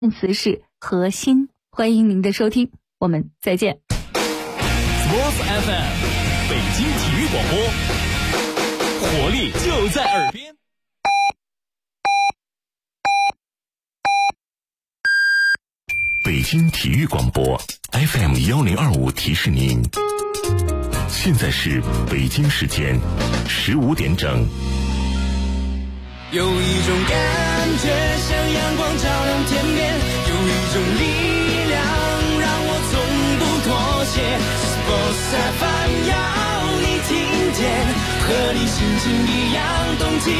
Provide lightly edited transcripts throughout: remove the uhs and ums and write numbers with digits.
词是核心。欢迎您的收听，我们再见。 Sports FM 北京体育广播，活力就在耳边。 北京体育广播 FM 1025提示您，现在是北京时间15点整。 有一种感觉像阳光照亮天边，有一种力量让我从不妥协。Sports FM 要你听见，和你心情一样动起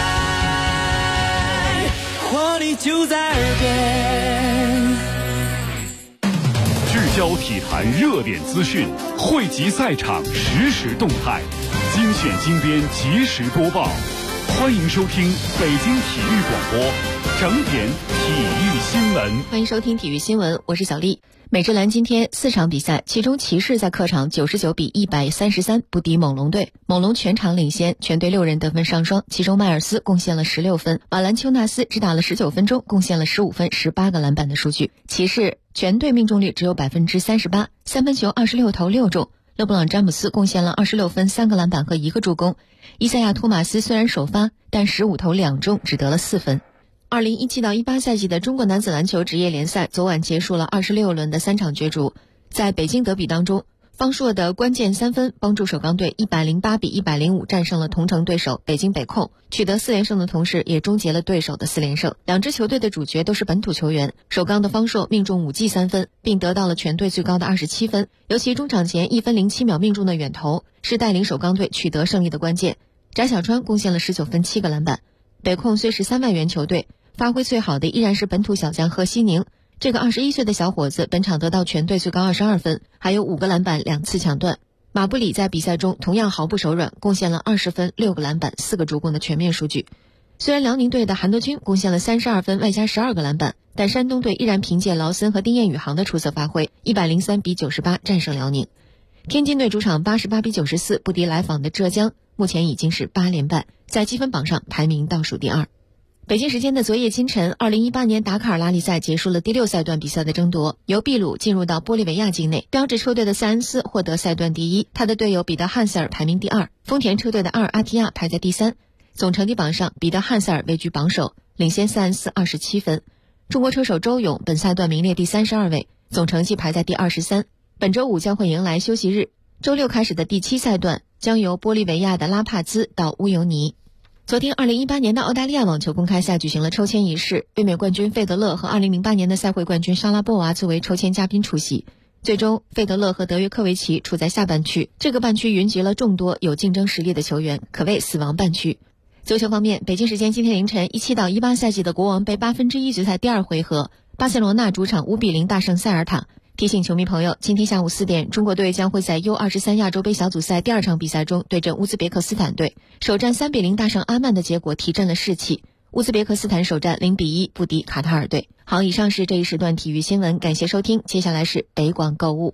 来，活力就在耳边。 聚焦体坛热点资讯，汇集赛场实时动态，精选精编及时播报。欢迎收听北京体育广播整点体育新闻。 欢迎收听体育新闻，我是小丽。美职篮今天4场比赛，其中骑士在客场99比133不敌猛龙队，猛龙全场领先，全队6人得分上双，其中迈尔斯贡献了16分，瓦兰丘纳斯只打了19分钟，贡献了15分18个篮板的数据。骑士全队命中率只有 38%， 三分球26投6中，勒布朗詹姆斯贡献了26分3个篮板和1个助攻。伊赛亚托马斯虽然首发，但15投2中，只得了4分。2017到18赛季的中国男子篮球职业联赛昨晚结束了26轮的3场角逐。在北京德比当中，方硕的关键3分帮助首钢队108比105战胜了同城对手北京北控，取得4连胜的同时也终结了对手的4连胜。两支球队的主角都是本土球员，首钢的方硕命中5记3分，并得到了全队最高的27分，尤其中场前1分07秒命中的远投是带领首钢队取得胜利的关键。翟小川贡献了19分7个篮板。北控虽是3万元球队，发挥最好的依然是本土小将贺西宁，这个21岁的小伙子本场得到全队最高22分，还有5个篮板2次抢断。马布里在比赛中同样毫不手软，贡献了20分6个篮板4个助攻的全面数据。虽然辽宁队的韩德君贡献了32分外加12个篮板，但山东队依然凭借劳森和丁彦雨航的出色发挥，103比98战胜辽宁。天津队主场88比94不敌来访的浙江，目前已经是8连败，在积分榜上排名倒数第2。北京时间的昨夜清晨，2018年达喀尔拉力赛结束了第6赛段比赛的争夺，由秘鲁进入到玻利维亚境内，标致车队的塞恩斯获得赛段第1，他的队友彼得汉塞尔排名第2，丰田车队的阿尔阿提亚排在第3。总成绩榜上，彼得汉塞尔位居榜首，领先塞恩斯27分。中国车手周勇本赛段名列第32位，总成绩排在第23。本周5将会迎来休息日，周6开始的第7赛段将由玻利维亚的拉帕兹到乌尤尼。昨天2018年的澳大利亚网球公开赛举行了抽签仪式，卫冕冠军费德勒和2008年的赛会冠军莎拉波娃作为抽签嘉宾出席。最终费德勒和德约科维奇处在下半区，这个半区云集了众多有竞争实力的球员，可谓死亡半区。足球方面，北京时间今天凌晨17到18赛季的国王杯1/8决赛第2回合，巴塞罗那主场5比0大胜塞尔塔。提醒球迷朋友，今天下午4点，中国队将会在 U23 亚洲杯小组赛第2场比赛中对阵乌兹别克斯坦队。首战3比0大胜阿曼的结果提振了士气，乌兹别克斯坦首战0比1不敌卡塔尔队。好，以上是这一时段体育新闻，感谢收听，接下来是北广购物。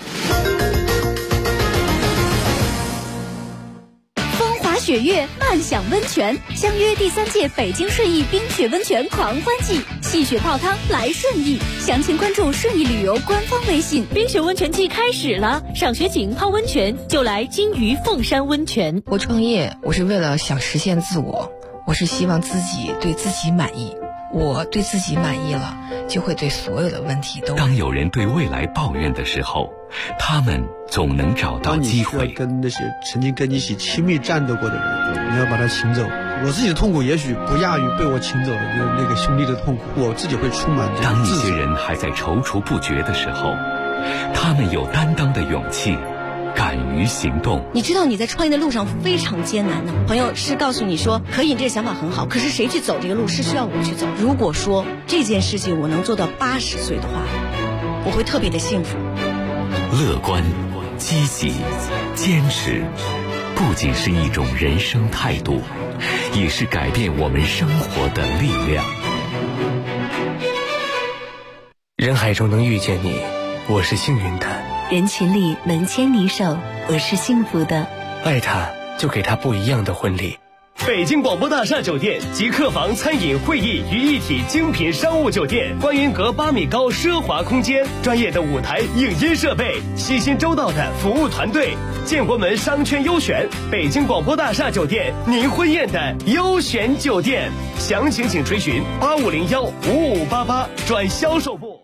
雪月漫享温泉，相约第3届北京顺义冰雪温泉狂欢季，戏雪泡汤来顺义，详情关注顺义旅游官方微信。 冰雪温泉季开始了，赏雪景泡温泉就来金鱼凤山温泉。 我创业，我是为了想实现自我，我是希望自己对自己满意，我对自己满意了，就会对所有的问题都。 当有人对未来抱怨的时候，他们总能找到机会。 当你需要跟那些曾经跟你一起亲密战斗过的人，你要把他请走。我自己的痛苦也许不亚于被我请走的那个兄弟的痛苦，我自己会充满这种当一自责。 些人还在踌躇不决的时候，他们有担当的勇气，敢于行动。 你知道你在创业的路上非常艰难的，朋友是告诉你说可以，这个想法很好，可是谁去走这个路是需要我去走。如果说这件事情我能做到80岁的话，我会特别的幸福。 乐观、积极、坚持，不仅是一种人生态度，也是改变我们生活的力量。 人海中能遇见你，我是幸运的； 人群里能牵你手，我是幸福的。 爱他，就给他不一样的婚礼。 北京广播大厦酒店集客房、餐饮、会议于一体精品商务酒店，观云阁8米高奢华空间，专业的舞台影音设备，细心周到的服务团队。建国门商圈优选，北京广播大厦酒店，您婚宴的优选酒店。详情请垂询85015588转销售部。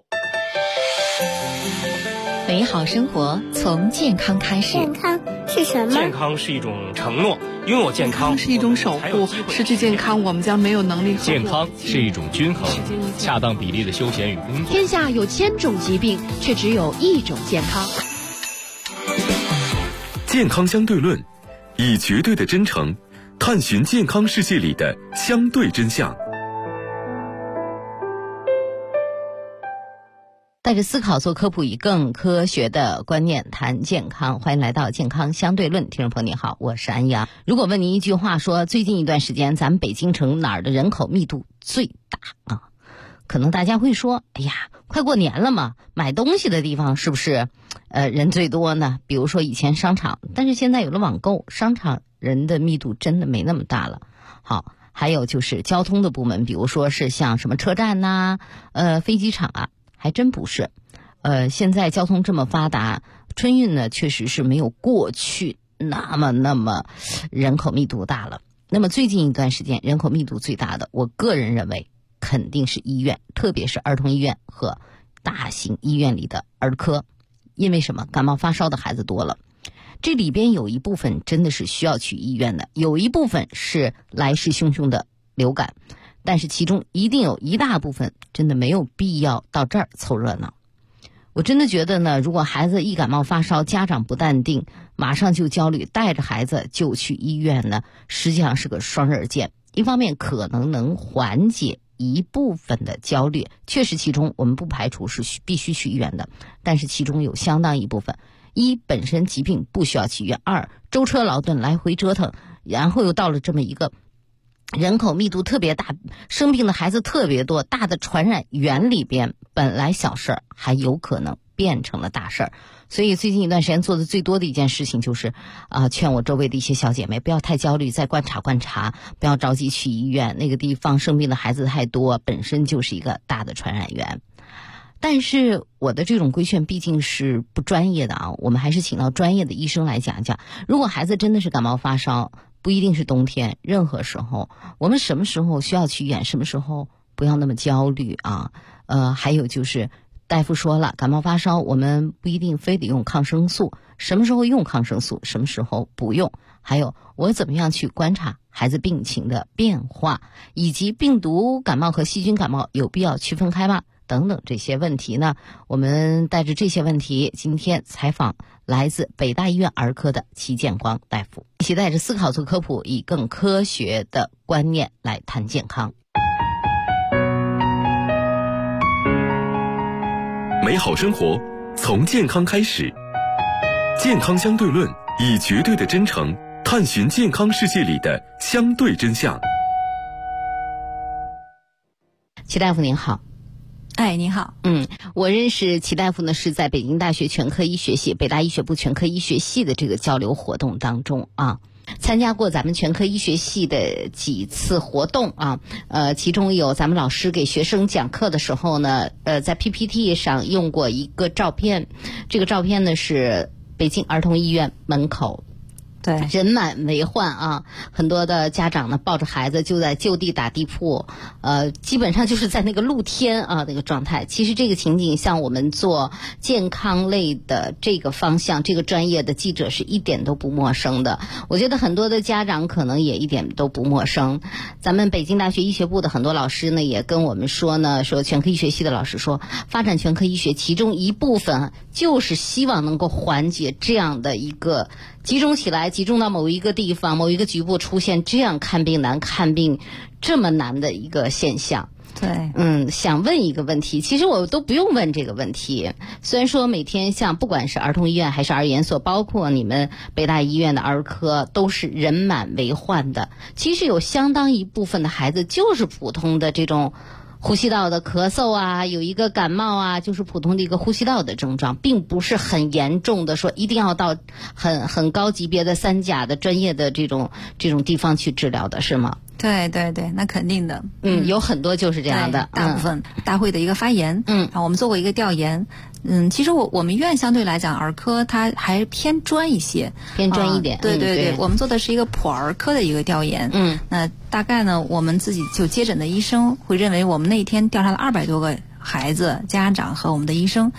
美好生活从健康开始。 健康是什么？ 健康是一种承诺，拥有健康是一种守护，失去健康我们将没有能力呵护。 健康是一种均衡、恰当比例的休闲与工作。 天下有1000种疾病，却只有1种健康。 健康相对论，以绝对的真诚探寻健康世界里的相对真相。 带着思考做科普，以更科学的观念谈健康。欢迎来到健康相对论，听众朋友你好，我是安阳。如果问您一句话说，最近一段时间咱们北京城哪儿的人口密度最大啊？可能大家会说，哎呀，快过年了嘛，买东西的地方是不是人最多呢？比如说以前商场，但是现在有了网购，商场人的密度真的没那么大了。好，还有就是交通的部门，比如说是像什么车站呐、飞机场啊，还真不是。现在交通这么发达，春运呢确实是没有过去那么人口密度大了。那么最近一段时间人口密度最大的，我个人认为肯定是医院，特别是儿童医院和大型医院里的儿科。因为什么？感冒发烧的孩子多了，这里边有一部分真的是需要去医院的，有一部分是来势汹汹的流感，但是其中一定有一大部分真的没有必要到这儿凑热闹。我真的觉得呢，如果孩子一感冒发烧，家长不淡定，马上就焦虑，带着孩子就去医院呢，实际上是个双刃剑。一方面可能能缓解一部分的焦虑，确实其中我们不排除是必须去医院的，但是其中有相当一部分，一本身疾病不需要去医院，二舟车劳顿来回折腾，然后又到了这么一个人口密度特别大，生病的孩子特别多，大的传染源里边，本来小事儿还有可能变成了大事儿。所以最近一段时间做的最多的一件事情就是劝我周围的一些小姐妹不要太焦虑，再观察观察，不要着急去医院，那个地方生病的孩子太多，本身就是一个大的传染源。但是我的这种规劝毕竟是不专业的啊，我们还是请到专业的医生来讲一讲。如果孩子真的是感冒发烧，不一定是冬天，任何时候我们什么时候需要去医院，什么时候不要那么焦虑啊。还有就是大夫说了，感冒发烧我们不一定非得用抗生素，什么时候用抗生素，什么时候不用，还有我怎么样去观察孩子病情的变化，以及病毒感冒和细菌感冒有必要区分开吗？等等这些问题呢，我们带着这些问题，今天采访来自北大医院儿科的齐建光大夫，一起带着思考做科普，以更科学的观念来谈健康。 美好生活从健康开始，健康相对论，以绝对的真诚探寻健康世界里的相对真相。 齐大夫您好。 哎，您好。 我认识齐大夫呢，是在北京大学全科医学系、北大医学部全科医学系的这个交流活动当中啊，参加过咱们全科医学系的几次活动啊。其中有咱们老师给学生讲课的时候呢，在 PPT 上用过一个照片，这个照片呢是北京儿童医院门口。 对， 人满为患啊，很多的家长呢抱着孩子就在就地打地铺，基本上就是在那个露天啊那个状态。其实这个情景像我们做健康类的这个方向，这个专业的记者是一点都不陌生的。我觉得很多的家长可能也一点都不陌生。咱们北京大学医学部的很多老师呢也跟我们说呢，说全科医学系的老师说，发展全科医学其中一部分就是希望能够缓解这样的一个集中起来，集中到某一个地方、某一个局部出现这样看病难、看病这么难的一个现象。 对， 想问一个问题，其实我都不用问这个问题。虽然说每天像不管是儿童医院还是儿研所，包括你们北大医院的儿科，都是人满为患的。其实有相当一部分的孩子就是普通的这种呼吸道的咳嗽啊，有一个感冒啊，就是普通的一个呼吸道的症状，并不是很严重的说一定要到很高级别的3甲的专业的这种地方去治疗的，是吗？ 对对对，那肯定的。 有很多就是这样的， 大部分大会的一个发言。我们做过一个调研。其实我们医院相对来讲，儿科它还偏专一些， 偏专一点。 对对对，我们做的是一个普儿科的一个调研。那大概呢，我们自己就接诊的医生会认为，我们那一天调查了200多个孩子、家长和我们的医生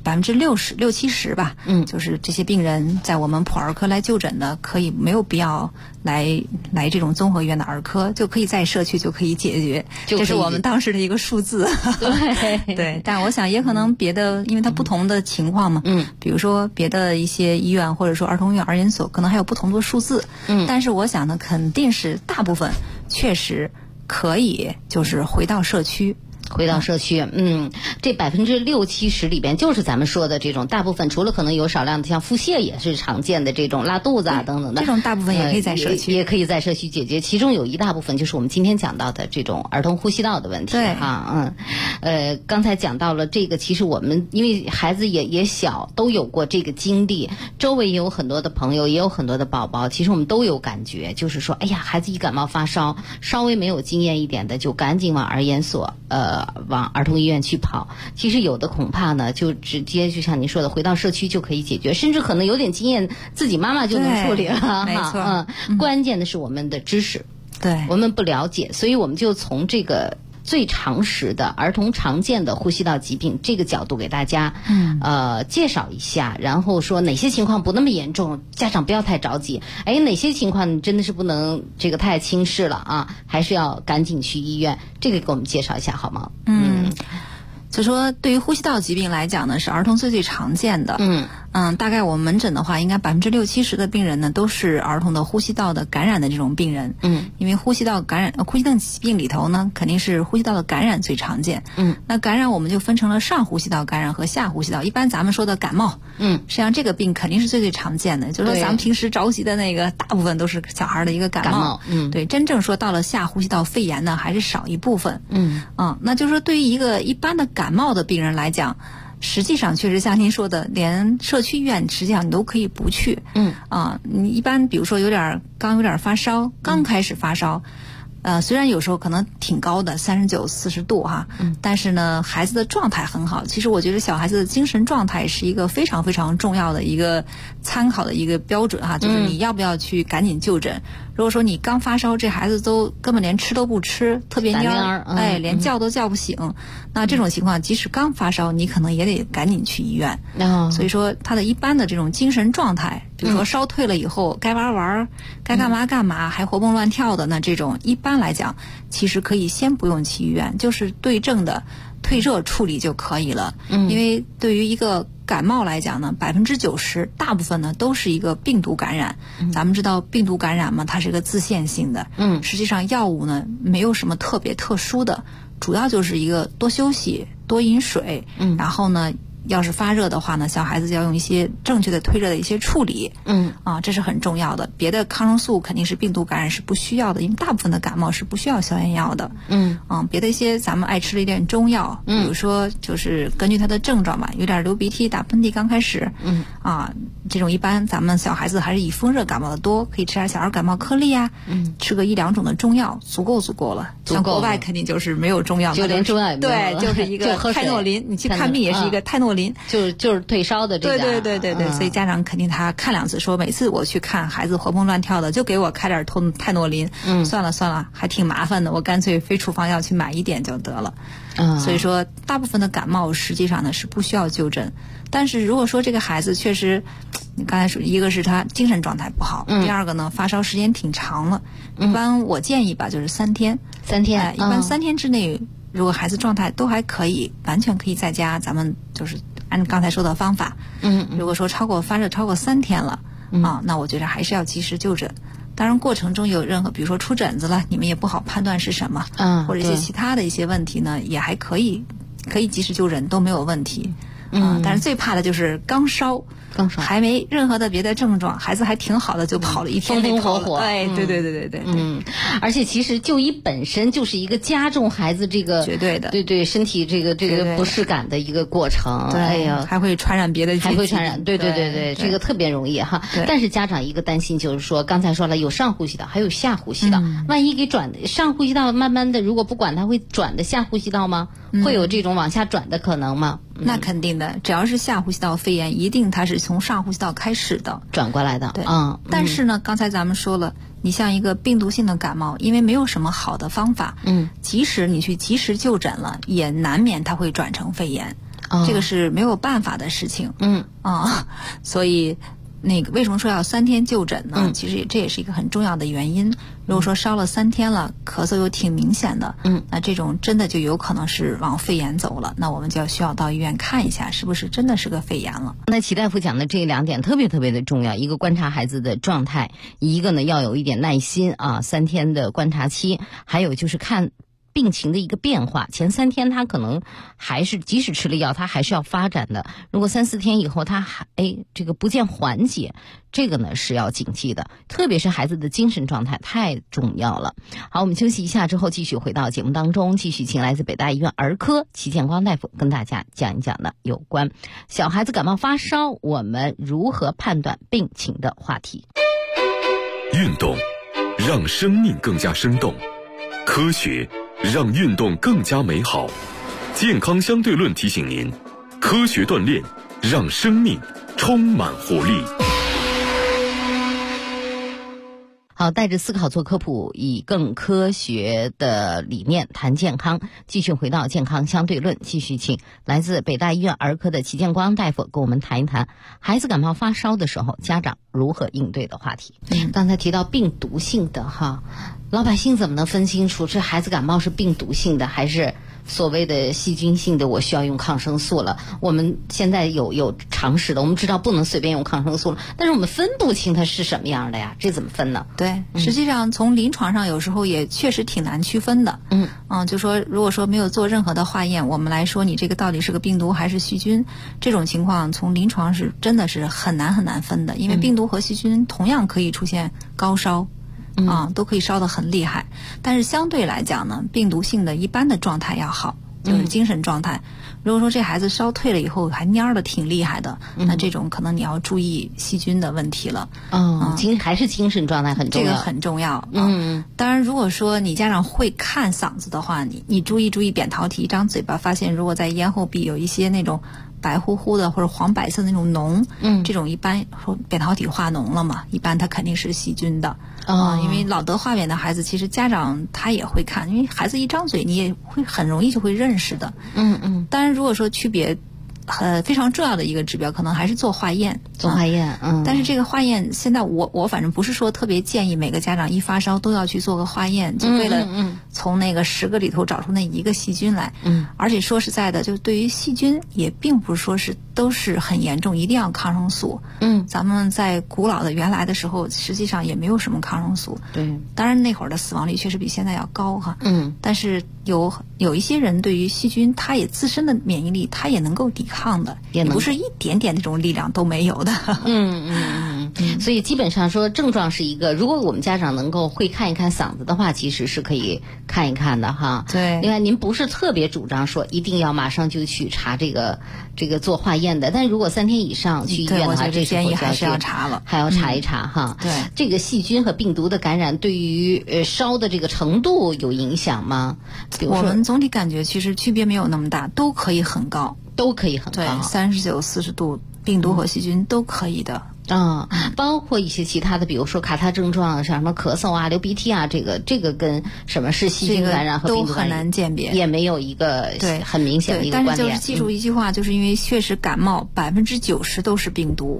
，60%-70%吧，就是这些病人在我们普儿科来就诊的，可以没有必要来这种综合医院的儿科，就可以在社区就可以解决，这是我们当时的一个数字。 对对，但我想也可能别的，因为它不同的情况嘛，比如说别的一些医院或者说儿童医院儿研所，可能还有不同的数字，但是我想呢，肯定是大部分确实可以就是回到社区。 这60%-70%里边就是咱们说的这种，大部分除了可能有少量的像腹泻也是常见的这种拉肚子啊等等的， 这种大部分也可以在社区， 也可以在社区解决。其中有一大部分就是我们今天讲到的这种儿童呼吸道的问题。 对刚才讲到了这个，其实我们因为孩子也小，都有过这个经历，周围也有很多的朋友，也有很多的宝宝，其实我们都有感觉，就是说，哎呀，孩子一感冒发烧，稍微没有经验一点的，就赶紧往儿研所往儿童医院去跑。其实有的恐怕呢，就直接就像您说的，回到社区就可以解决，甚至可能有点经验，自己妈妈就能处理了。 没错。 关键的是我们的知识， 对， 我们不了解，所以我们就从这个最常识的儿童常见的呼吸道疾病这个角度给大家介绍一下，然后说哪些情况不那么严重，家长不要太着急，哪些情况你真的是不能这个太轻视了啊，还是要赶紧去医院，这个给我们介绍一下好吗？ 就说对于呼吸道疾病来讲呢，是儿童最常见的。大概我们门诊的话，应该60%-70%的病人呢都是儿童的呼吸道的感染的这种病人。因为呼吸道疾病里头呢，肯定是呼吸道的感染最常见。那感染我们就分成了上呼吸道感染和下呼吸道。一般咱们说的感冒，实际上这个病肯定是最常见的。就是说咱们平时着急的那个，大部分都是小孩的一个感冒。对，真正说到了下呼吸道肺炎呢，还是少一部分。那就是说对于一个一般的感冒的病人来讲，实际上确实像您说的，连社区医院实际上你都可以不去。你一般比如说有点发烧，刚开始发烧，虽然有时候可能挺高的39、40度哈，但是呢孩子的状态很好。其实我觉得小孩子的精神状态是一个非常非常重要的一个参考的一个标准哈，就是你要不要去赶紧就诊。如果说你刚发烧，这孩子都根本连吃都不吃，特别蔫儿，连叫都叫不醒，那这种情况即使刚发烧，你可能也得赶紧去医院。所以说他的一般的这种精神状态，比如说烧退了以后该玩，该干嘛干嘛，还活蹦乱跳的，那这种一般来讲其实可以先不用去医院，就是对症的退热处理就可以了。因为对于一个感冒来讲呢，90%大部分呢都是一个病毒感染。咱们知道病毒感染嘛，它是一个自限性的。实际上药物呢没有什么特别特殊的，主要就是一个多休息、多饮水。然后呢，要是发热的话呢，小孩子要用一些正确的退热的一些处理。这是很重要的。别的抗生素肯定是病毒感染是不需要的，因为大部分的感冒是不需要消炎药的。别的一些咱们爱吃的一点中药，比如说就是根据它的症状吧，有点流鼻涕、打喷嚏，刚开始，这种一般咱们小孩子还是以风热感冒的多，可以吃点小儿感冒颗粒啊，吃个1-2种的中药，足够了。像国外肯定就是没有中药， 就连中药也没有了。 对，就是一个泰诺林，你去看病也是一个泰诺林， 就是退烧的这个。 对，所以家长肯定他看2次，说每次我去看孩子活蹦乱跳的，就给我开点泰诺林。算了，还挺麻烦的，我干脆非处方药去买一点就得了。所以说大部分的感冒实际上呢是不需要就诊。但是如果说这个孩子确实，你刚才说一个是他精神状态不好，第二个呢发烧时间挺长了，一般我建议吧就是3天，一般3天之内，如果孩子状态都还可以，完全可以在家，咱们就是按刚才说的方法。如果说发热超过3天了，那我觉得还是要及时就诊。当然过程中有任何比如说出疹子了，你们也不好判断是什么，或者一些其他的一些问题呢，也还可以及时就诊，都没有问题。 但是最怕的就是刚烧还没任何的别的症状，孩子还挺好的就跑了一天风风火火。 对， 而且其实就医本身就是一个加重孩子这个绝对的对身体这个不适感的一个过程。 对，哎呀，还会传染别的疾病， 还会传染。对，这个特别容易哈。但是家长一个担心就是说，刚才说了有上呼吸道还有下呼吸道，万一给转的上呼吸道慢慢的如果不管它会转的下呼吸道吗？会有这种往下转的可能吗？ 那肯定的，只要是下呼吸道肺炎，一定它是从上呼吸道开始的， 转过来的。 对，但是呢，刚才咱们说了，你像一个病毒性的感冒，因为没有什么好的方法，即使你去及时就诊了，也难免它会转成肺炎，这个是没有办法的事情。所以。那个为什么说要3天就诊呢？其实这也是一个很重要的原因。如果说烧了3天了，咳嗽又挺明显的，那这种真的就有可能是往肺炎走了，那我们就需要到医院看一下，是不是真的是个肺炎了。 那齐大夫讲的这2点特别的重要，一个观察孩子的状态，一个呢要有一点耐心啊，3天的观察期，还有就是看病情的一个变化，前3天他可能还是即使吃了药，他还是要发展的。如果3、4天以后他还这个不见缓解，这个呢是要警惕的，特别是孩子的精神状态太重要了。好，我们休息一下之后继续回到节目当中，继续请来自北大医院儿科齐建光大夫跟大家讲一讲的有关小孩子感冒发烧我们如何判断病情的话题。 运动让生命更加生动，科学让运动更加美好。健康相对论提醒您，科学锻炼让生命充满活力。 好，带着思考做科普，以更科学的理念谈健康。继续回到健康相对论，继续请来自北大医院儿科的齐建光大夫跟我们谈一谈孩子感冒发烧的时候家长如何应对的话题。刚才提到病毒性的哈，老百姓怎么能分清楚这孩子感冒是病毒性的还是所谓的细菌性的，我需要用抗生素了？我们现在有常识的，我们知道不能随便用抗生素了，但是我们分不清它是什么样的呀，这怎么分呢？ 对，实际上从临床上有时候也确实挺难区分的。就说如果说没有做任何的化验，我们来说你这个到底是个病毒还是细菌，这种情况从临床是真的是很难分的，因为病毒和细菌同样可以出现高烧。都可以烧得很厉害，但是相对来讲呢，病毒性的一般的状态要好，就是精神状态。如果说这孩子烧退了以后还蔫的挺厉害的，那这种可能你要注意细菌的问题了。 还是精神状态很重要， 这个很重要。当然如果说你家长会看嗓子的话，你注意扁桃体，一张嘴巴发现如果在咽后壁有一些那种白乎乎的或者黄白色的那种脓，这种一般说扁桃体化脓了嘛，一般它肯定是细菌的。因为老得化扁的孩子，其实家长他也会看，因为孩子一张嘴你也会很容易就会认识的。当然如果说区别非常重要的一个指标，可能还是做化验。但是这个化验现在我反正不是说特别建议每个家长一发烧都要去做个化验，就为了从那个10个里头找出那1个细菌来。而且说实在的，就对于细菌也并不是说是都是很严重，一定要抗生素。咱们在古老的原来的时候，实际上也没有什么抗生素。 对， 当然那会儿的死亡率确实比现在要高哈。但是有一些人对于细菌，他也自身的免疫力，他也能够抵抗的，也不是一点点那种力量都没有的。 所以基本上说症状是一个，如果我们家长能够会看一看嗓子的话，其实是可以看一看的哈。 对。 另外您不是特别主张说一定要马上就去查这个做化验的，但是如果3天以上去医院的话，这建议还是要查了， 还要查一查哈。 对。 这个细菌和病毒的感染对于烧的这个程度有影响吗？比如说我们总体感觉其实区别没有那么大，都可以很高。 对 ，39、40度，病毒和细菌都可以的。 包括一些其他的，比如说卡他症状，像什么咳嗽啊、流鼻涕啊，这个跟什么是细菌感染和病毒感染都很难鉴别， 也没有一个很明显的一个观点。 但是就是记住一句话，就是因为确实感冒90%都是病毒。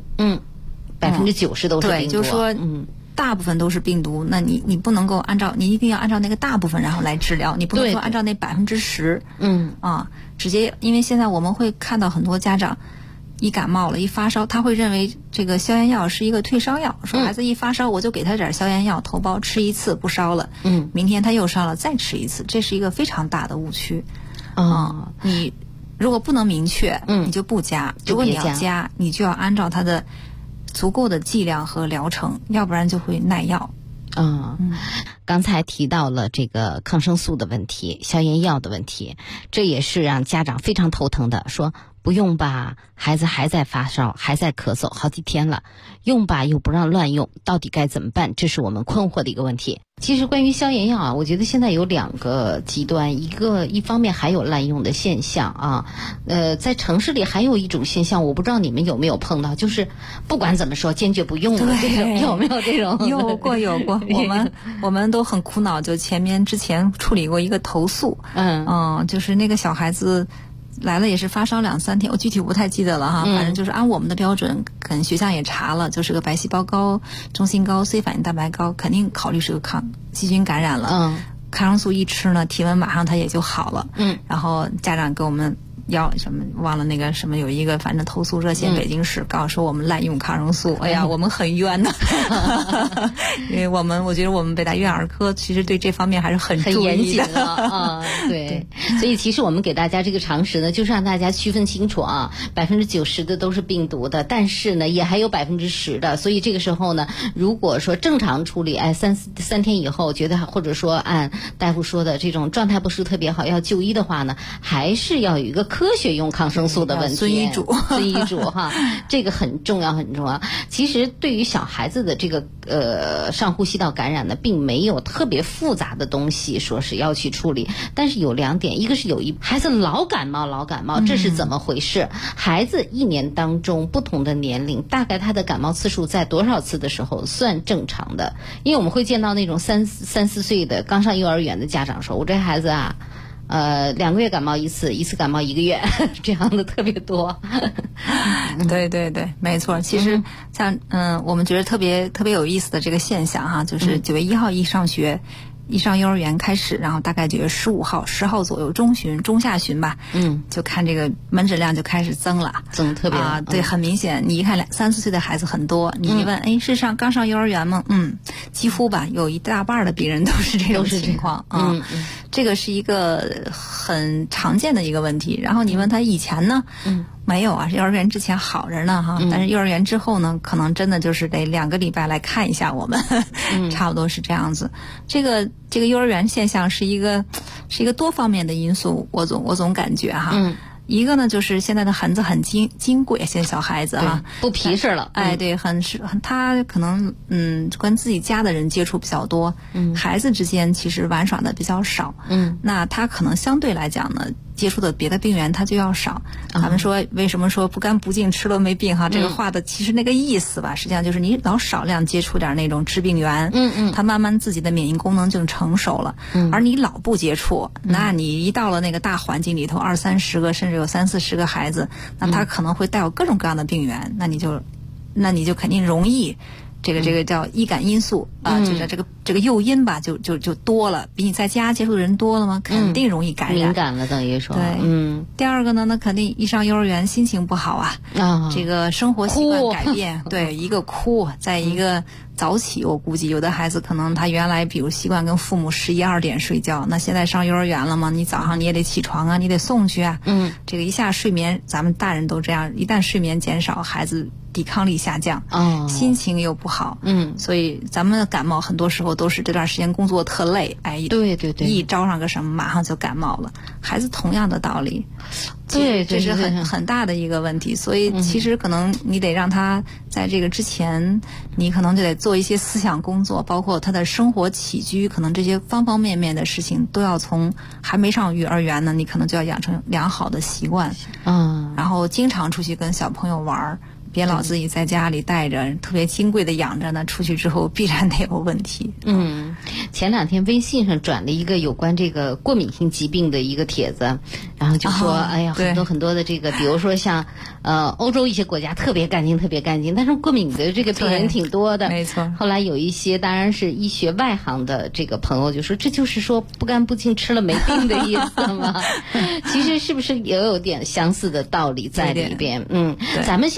90%都是病毒。 对，就是说大部分都是病毒，那你不能够你一定要按照那个大部分然后来治疗，你不能说按照那10%。直接，因为现在我们会看到很多家长一感冒了一发烧，他会认为这个消炎药是一个退烧药，说孩子一发烧我就给他点消炎药头孢吃一次不烧了，明天他又烧了再吃一次，这是一个非常大的误区。你如果不能明确，你就不加；如果你要加，你就要按照它的足够的剂量和疗程，要不然就会耐药。 刚才提到了这个抗生素的问题、消炎药的问题，这也是让家长非常头疼的，说不用吧，孩子还在发烧，还在咳嗽好几天了，用吧又不让乱用，到底该怎么办？这是我们困惑的一个问题。其实关于消炎药啊，我觉得现在有2个极端，一方面还有滥用的现象啊，在城市里还有一种现象，我不知道你们有没有碰到，就是不管怎么说坚决不用了，这种有没有这种？ 有过，我们都很苦恼，就之前处理过一个投诉，就是那个小孩子来了也是发烧2-3天，我具体不太记得了哈，反正就是按我们的标准，可能学校也查了，就是个白细胞高、中性高、C 反应蛋白高，肯定考虑是个细菌感染了。抗生素一吃呢，体温马上它也就好了。然后家长给我们要什么忘了那个什么有一个反正投诉热线，北京市告诉说我们滥用抗生素，哎呀，我们很冤的，因为我觉得我们北大医院儿科其实对这方面还是很严谨的啊。对，所以其实我们给大家这个常识呢，就是让大家区分清楚啊，90%的都是病毒的，但是呢也还有10%的，所以这个时候呢，如果说正常处理，3天以后觉得或者说按大夫说的这种状态不是特别好，要就医的话呢，还是要有一个科学用抗生素的问题， 遵医嘱哈，这个很重要很重要。其实对于小孩子的这个上呼吸道感染呢，并没有特别复杂的东西说是要去处理，但是有2点，一个是有一孩子老感冒，这是怎么回事？孩子1年当中不同的年龄，大概他的感冒次数在多少次的时候算正常的？因为我们会见到那种3、4岁的刚上幼儿园的家长说，我这孩子啊2个月感冒一次感冒1个月，这样的特别多。 对，没错。其实像我们觉得特别有意思的这个现象哈，就是9月1号一上幼儿园开始，然后大概9月15号、10号左右中下旬吧，就看这个门诊量就开始增了， 增特别对，很明显。你一看3、4岁的孩子很多，你一问，是刚上幼儿园吗？几乎吧，有一大半的病人都是这种情况啊。这个是一个很常见的一个问题。然后你问他以前呢？没有啊，幼儿园之前好着呢哈，但是幼儿园之后呢，可能真的就是得2个礼拜来看一下我们，差不多是这样子。这个幼儿园现象是一个多方面的因素，我总感觉哈。一个呢，就是现在的孩子很金贵，现在小孩子哈不皮实了， 对，他可能跟自己家的人接触比较多，孩子之间其实玩耍的比较少，那他可能相对来讲呢，接触的别的病源他就要少。他们说为什么说不干不净吃了没病哈？这个话的其实那个意思吧，实际上就是你老少量接触点那种致病源，他慢慢自己的免疫功能就成熟了。而你老不接触，那你一到了那个大环境里头，20、30个甚至有30、40个孩子，那他可能会带有各种各样的病源，那你就肯定容易。这个叫易感因素啊，就是这个诱因吧，就多了，比你在家接触的人多了吗？肯定容易感染， 敏感了等于说。 对，第二个呢，那肯定一上幼儿园心情不好啊，这个生活习惯改变，对，一个哭，再一个早起，我估计有的孩子可能他原来比如习惯跟父母11、12点睡觉，那现在上幼儿园了嘛，你早上你也得起床啊，你得送去啊，这个一下睡眠，咱们大人都这样，一旦睡眠减少，孩子抵抗力下降，心情又不好，所以咱们的感冒很多时候都是这段时间工作特累， 对， 一招上个什么马上就感冒了，孩子同样的道理， 对， 这是很大的一个问题，所以其实可能你得让他在这个之前，你可能就得做一些思想工作，包括他的生活起居，可能这些方方面面的事情都要从还没上幼儿园呢，你可能就要养成良好的习惯，然后经常出去跟小朋友玩。别老自己在家里带着，特别金贵的养着呢，出去之后必然得有问题。 前2天微信上转了一个有关这个过敏性疾病的一个帖子，然后就说，哎呀，很多的这个，比如说像欧洲一些国家特别干净，但是过敏的这个病人挺多的。 没错。 后来有一些当然是医学外行的这个朋友就说，这就是说不干不净吃了没病的意思吗？其实是不是也有点相似的道理在里边？咱们现在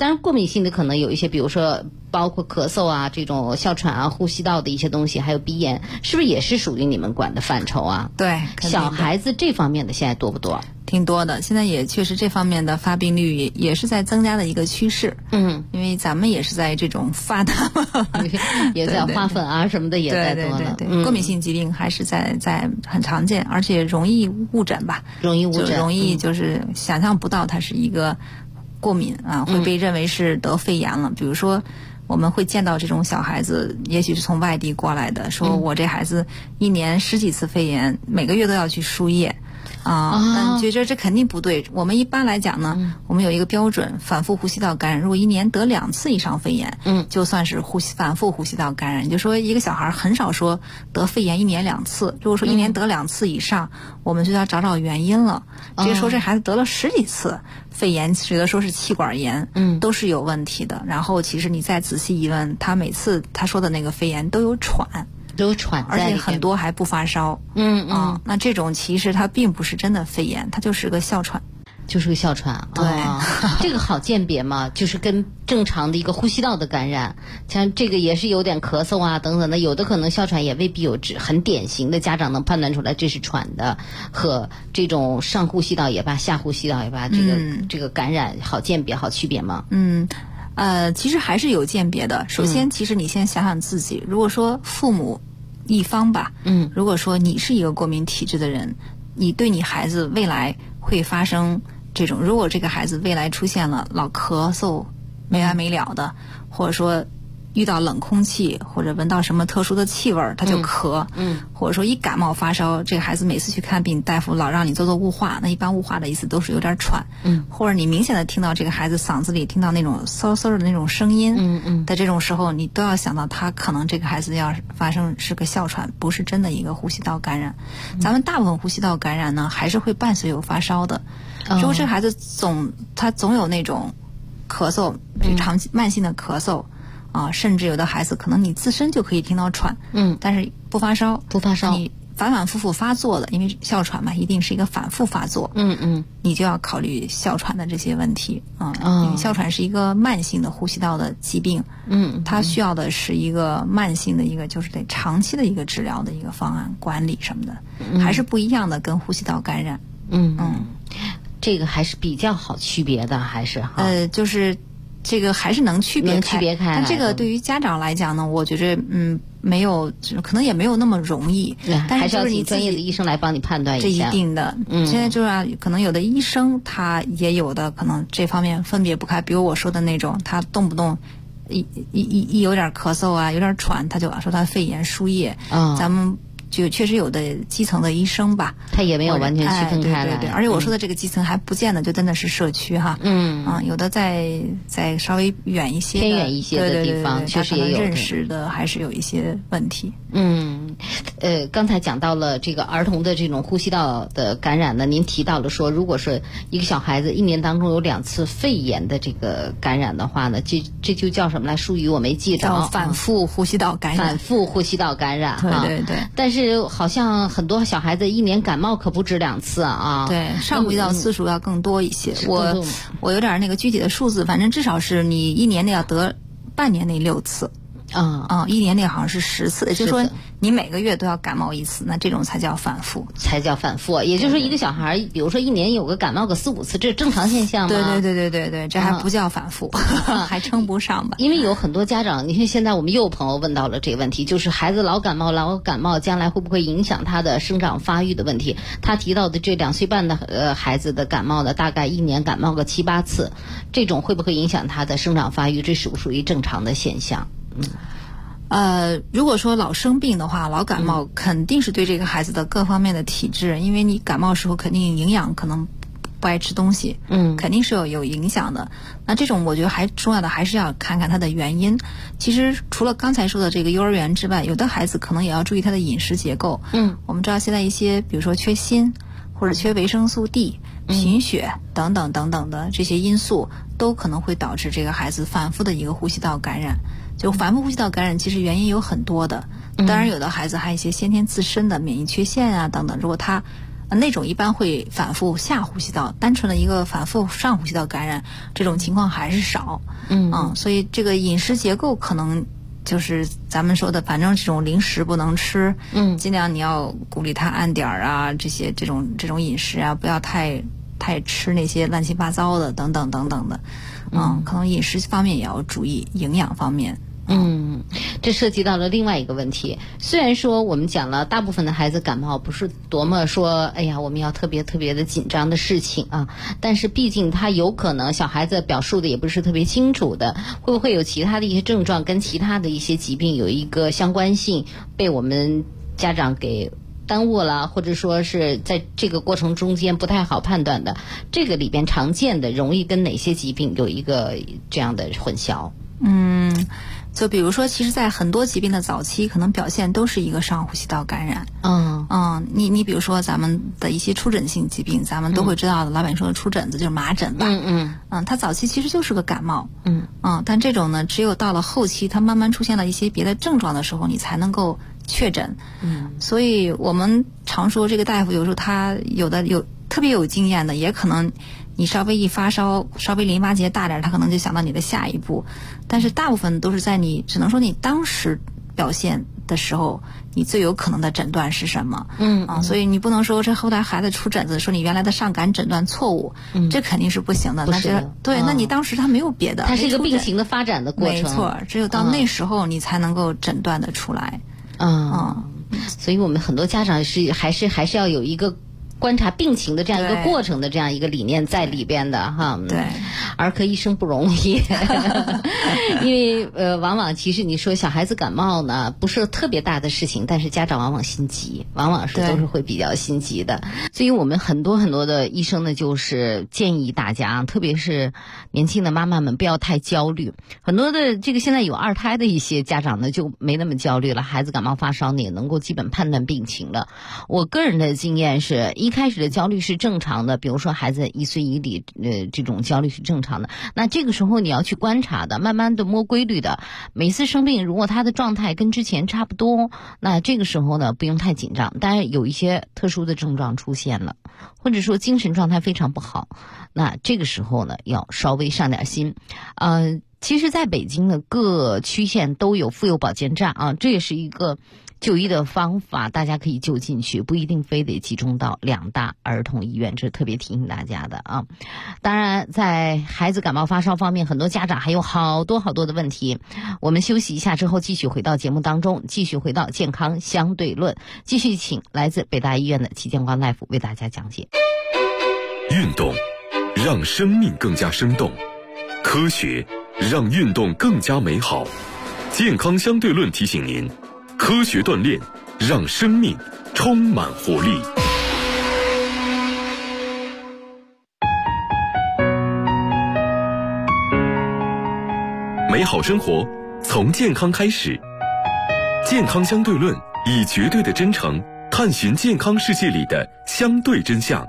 当然过敏性的可能有一些，比如说包括咳嗽啊、这种哮喘啊、呼吸道的一些东西，还有鼻炎，是不是也是属于你们管的范畴啊？ 对， 小孩子这方面的现在多不多？ 挺多的，现在也确实这方面的发病率也是在增加的一个趋势。因为咱们也是在这种发达也在花粉啊什么的也在多了。 对，过敏性疾病还是在很常见，而且容易误诊吧？ 容易误诊， 容易就是想象不到它是一个过敏啊，会被认为是得肺炎了。比如说，我们会见到这种小孩子，也许是从外地过来的，说我这孩子一年10几次肺炎，每个月都要去输液。觉得这肯定不对。我们一般来讲呢，我们有一个标准，反复呼吸道感染，如果一年得2次以上肺炎，就算是反复呼吸道感染。也就是说，一个小孩很少说得肺炎一年2次。如果说一年得2次以上，我们就要找原因了。直接说这孩子得了10几次肺炎，有的说是气管炎，都是有问题的。然后其实你再仔细一问，他每次他说的那个肺炎都有喘。而且很多还不发烧。那这种其实它并不是真的肺炎，它就是个哮喘。 就是个哮喘。 对， 这个好鉴别吗？就是跟正常的一个呼吸道的感染，像这个也是有点咳嗽啊等等的，有的可能哮喘也未必有很典型的家长能判断出来这是喘的，和这种上呼吸道也罢下呼吸道也罢，这个感染好鉴别好区别吗？ 其实还是有鉴别的。首先，其实你先想想自己，如果说父母一方吧，如果说你是一个过敏体质的人，你对你孩子未来会发生这种，如果这个孩子未来出现了老咳嗽没完没了的，或者说遇到冷空气或者闻到什么特殊的气味他就咳，或者说一感冒发烧，这个孩子每次去看病，大夫老让你做雾化，那一般雾化的意思都是有点喘，或者你明显的听到这个孩子嗓子里听到那种嗖嗖的那种声音，的这种时候，你都要想到他可能这个孩子要发生是个哮喘，不是真的一个呼吸道感染。咱们大部分呼吸道感染呢，还是会伴随有发烧的。如果这个孩子他总有那种咳嗽，慢性的咳嗽。甚至有的孩子可能你自身就可以听到喘，但是不发烧，你反反复复发作的，因为哮喘嘛，一定是一个反复发作，你就要考虑哮喘的这些问题因为哮喘是一个慢性的呼吸道的疾病，它需要的是一个慢性的一个就是得长期的一个治疗的一个方案管理什么的，还是不一样的，跟呼吸道感染， 这个还是比较好区别的，还是就是这个还是能区别开，但这个对于家长来讲呢，我觉着没有，可能也没有那么容易，但还是要请专业的医生来帮你判断一下。 这一定的，现在就是可能有的医生他也有的可能这方面分别不开，比如我说的那种，他动不动一有点咳嗽啊，有点喘，他就说他肺炎输液，咱们。就确实有的基层的医生吧， 他也没有完全区分开来。 对，而且我说的这个基层还不见得就真的是社区哈，有的在稍微远一些、 偏远一些的地方，确实也有认识的，还是有一些问题。 刚才讲到了这个儿童的这种呼吸道的感染呢，您提到了说，如果说一个小孩子一年当中有2次肺炎的这个感染的话呢，这就叫什么来？术语我没记着， 叫反复呼吸道感染。 反复呼吸道感染， 对。 但是好像很多小孩子一年感冒可不止2次啊。 对，上呼吸道次数要更多一些。我有点那个具体的数字，反正至少是你一年内要得半年内6次。一年内好像是10次，也就是说你每个月都要感冒1次，那这种才叫反复， 也就是说一个小孩，比如说一年有个感冒个4、5次，这是正常现象吗？ 对，这还不叫反复，还称不上吧。 因为有很多家长，你看现在我们又有朋友问到了这个问题，就是孩子老感冒，将来会不会影响他的生长发育的问题？他提到的这2岁半的孩子的感冒呢，大概一年感冒个7、8次，这种会不会影响他的生长发育？这属不属于正常的现象？ 如果说老生病的话，老感冒肯定是对这个孩子的各方面的体质，因为你感冒时候肯定营养可能不爱吃东西，肯定是有影响的。那这种我觉得还重要的还是要看看它的原因。其实除了刚才说的这个幼儿园之外，有的孩子可能也要注意他的饮食结构。我们知道现在一些比如说缺锌或者缺维生素 D、贫血等等的这些因素，都可能会导致这个孩子反复的一个呼吸道感染。就反复呼吸道感染其实原因有很多的，当然有的孩子还有一些先天自身的免疫缺陷啊等等，如果他那种一般会反复下呼吸道，单纯的一个反复上呼吸道感染这种情况还是少。所以这个饮食结构可能就是咱们说的，反正这种零食不能吃，尽量你要鼓励他按点啊，这种饮食啊，不要太吃那些乱七八糟的等等等等的。可能饮食方面也要注意，营养方面。 这涉及到了另外一个问题。虽然说我们讲了，大部分的孩子感冒不是多么说，哎呀，我们要特别特别的紧张的事情啊，但是毕竟他有可能小孩子表述的也不是特别清楚的，会不会有其他的一些症状跟其他的一些疾病有一个相关性，被我们家长给耽误了，或者说是在这个过程中间不太好判断的，这个里边常见的容易跟哪些疾病有一个这样的混淆？ 就比如说，其实在很多疾病的早期，可能表现都是一个上呼吸道感染。你比如说咱们的一些出疹性疾病，咱们都会知道的，老板说的出疹子就是麻疹吧。它早期其实就是个感冒。但这种呢，只有到了后期，它慢慢出现了一些别的症状的时候，你才能够确诊。所以我们常说这个大夫有时候他有特别有经验的，也可能你稍微一发烧，稍微淋巴结大点，他可能就想到你的下一步。但是大部分都是在只能说你当时表现的时候，你最有可能的诊断是什么？所以你不能说这后来孩子出疹子，说你原来的上感诊断错误，这肯定是不行的。那你当时他没有别的， 它是一个病情的发展的过程。 没错，只有到那时候你才能够诊断的出来。 所以我们很多家长还是要有一个观察病情的这样一个过程的这样一个理念在里边的哈。 对， 儿科医生不容易，因为往往其实你说小孩子感冒呢不是特别大的事情，但是家长往往心急，往往都是会比较心急的。所以我们很多的医生呢，就是建议大家，特别是年轻的妈妈们不要太焦虑。很多的这个现在有二胎的一些家长呢就没那么焦虑了，孩子感冒发烧呢也能够基本判断病情了。我个人的经验是，一开始的焦虑是正常的，比如说孩子1岁以里，这种焦虑是正常的。那这个时候你要去观察的，慢慢的摸规律的。每次生病，如果他的状态跟之前差不多，那这个时候呢不用太紧张。当然有一些特殊的症状出现了，或者说精神状态非常不好，那这个时候呢要稍微上点心。其实在北京的各区县都有妇幼保健站啊，这也是一个就医的方法，大家可以就近去，不一定非得集中到2大儿童医院，这是特别提醒大家的啊。当然在孩子感冒发烧方面，很多家长还有好多的问题。我们休息一下之后继续回到节目当中，继续回到健康相对论，继续请来自北大医院的齐建光大夫为大家讲解。 运动让生命更加生动，科学让运动更加美好。健康相对论提醒您，科学锻炼让生命充满活力。美好生活从健康开始，健康相对论以绝对的真诚探寻健康世界里的相对真相。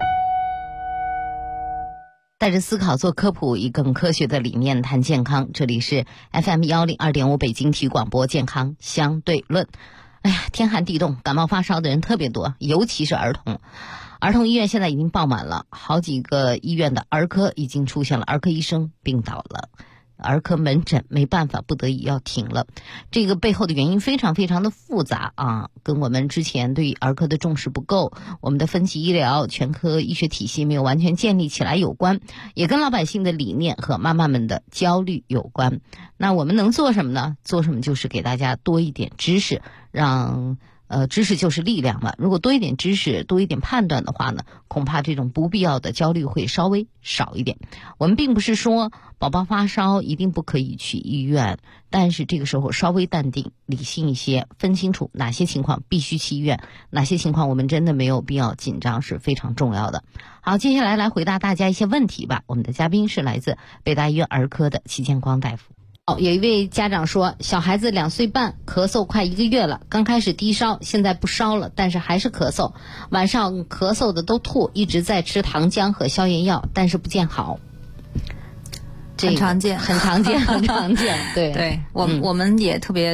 带着思考做科普，以更科学的理念谈健康。这里是 FM102.5 北京体育广播健康相对论。哎呀，天寒地冻，感冒发烧的人特别多，尤其是儿童。儿童医院现在已经爆满了，好几个医院的儿科已经出现了儿科医生病倒了，儿科门诊没办法，不得已要停了。这个背后的原因非常的复杂啊，跟我们之前对儿科的重视不够，我们的分级医疗全科医学体系没有完全建立起来有关，也跟老百姓的理念和妈妈们的焦虑有关。那我们能做什么呢？做什么就是给大家多一点知识，让知识就是力量嘛。如果多一点知识，多一点判断的话呢，恐怕这种不必要的焦虑会稍微少一点。我们并不是说宝宝发烧一定不可以去医院，但是这个时候稍微淡定理性一些，分清楚哪些情况必须去医院，哪些情况我们真的没有必要紧张，是非常重要的。好，接下来来回答大家一些问题吧。我们的嘉宾是来自北大医院儿科的齐建光大夫。有一位家长说，小孩子2岁半，咳嗽快1个月了，刚开始低烧，现在不烧了，但是还是咳嗽，晚上咳嗽的都吐，一直在吃糖浆和消炎药，但是不见好。 很常见， 很常见，很常见。对， 我们也特别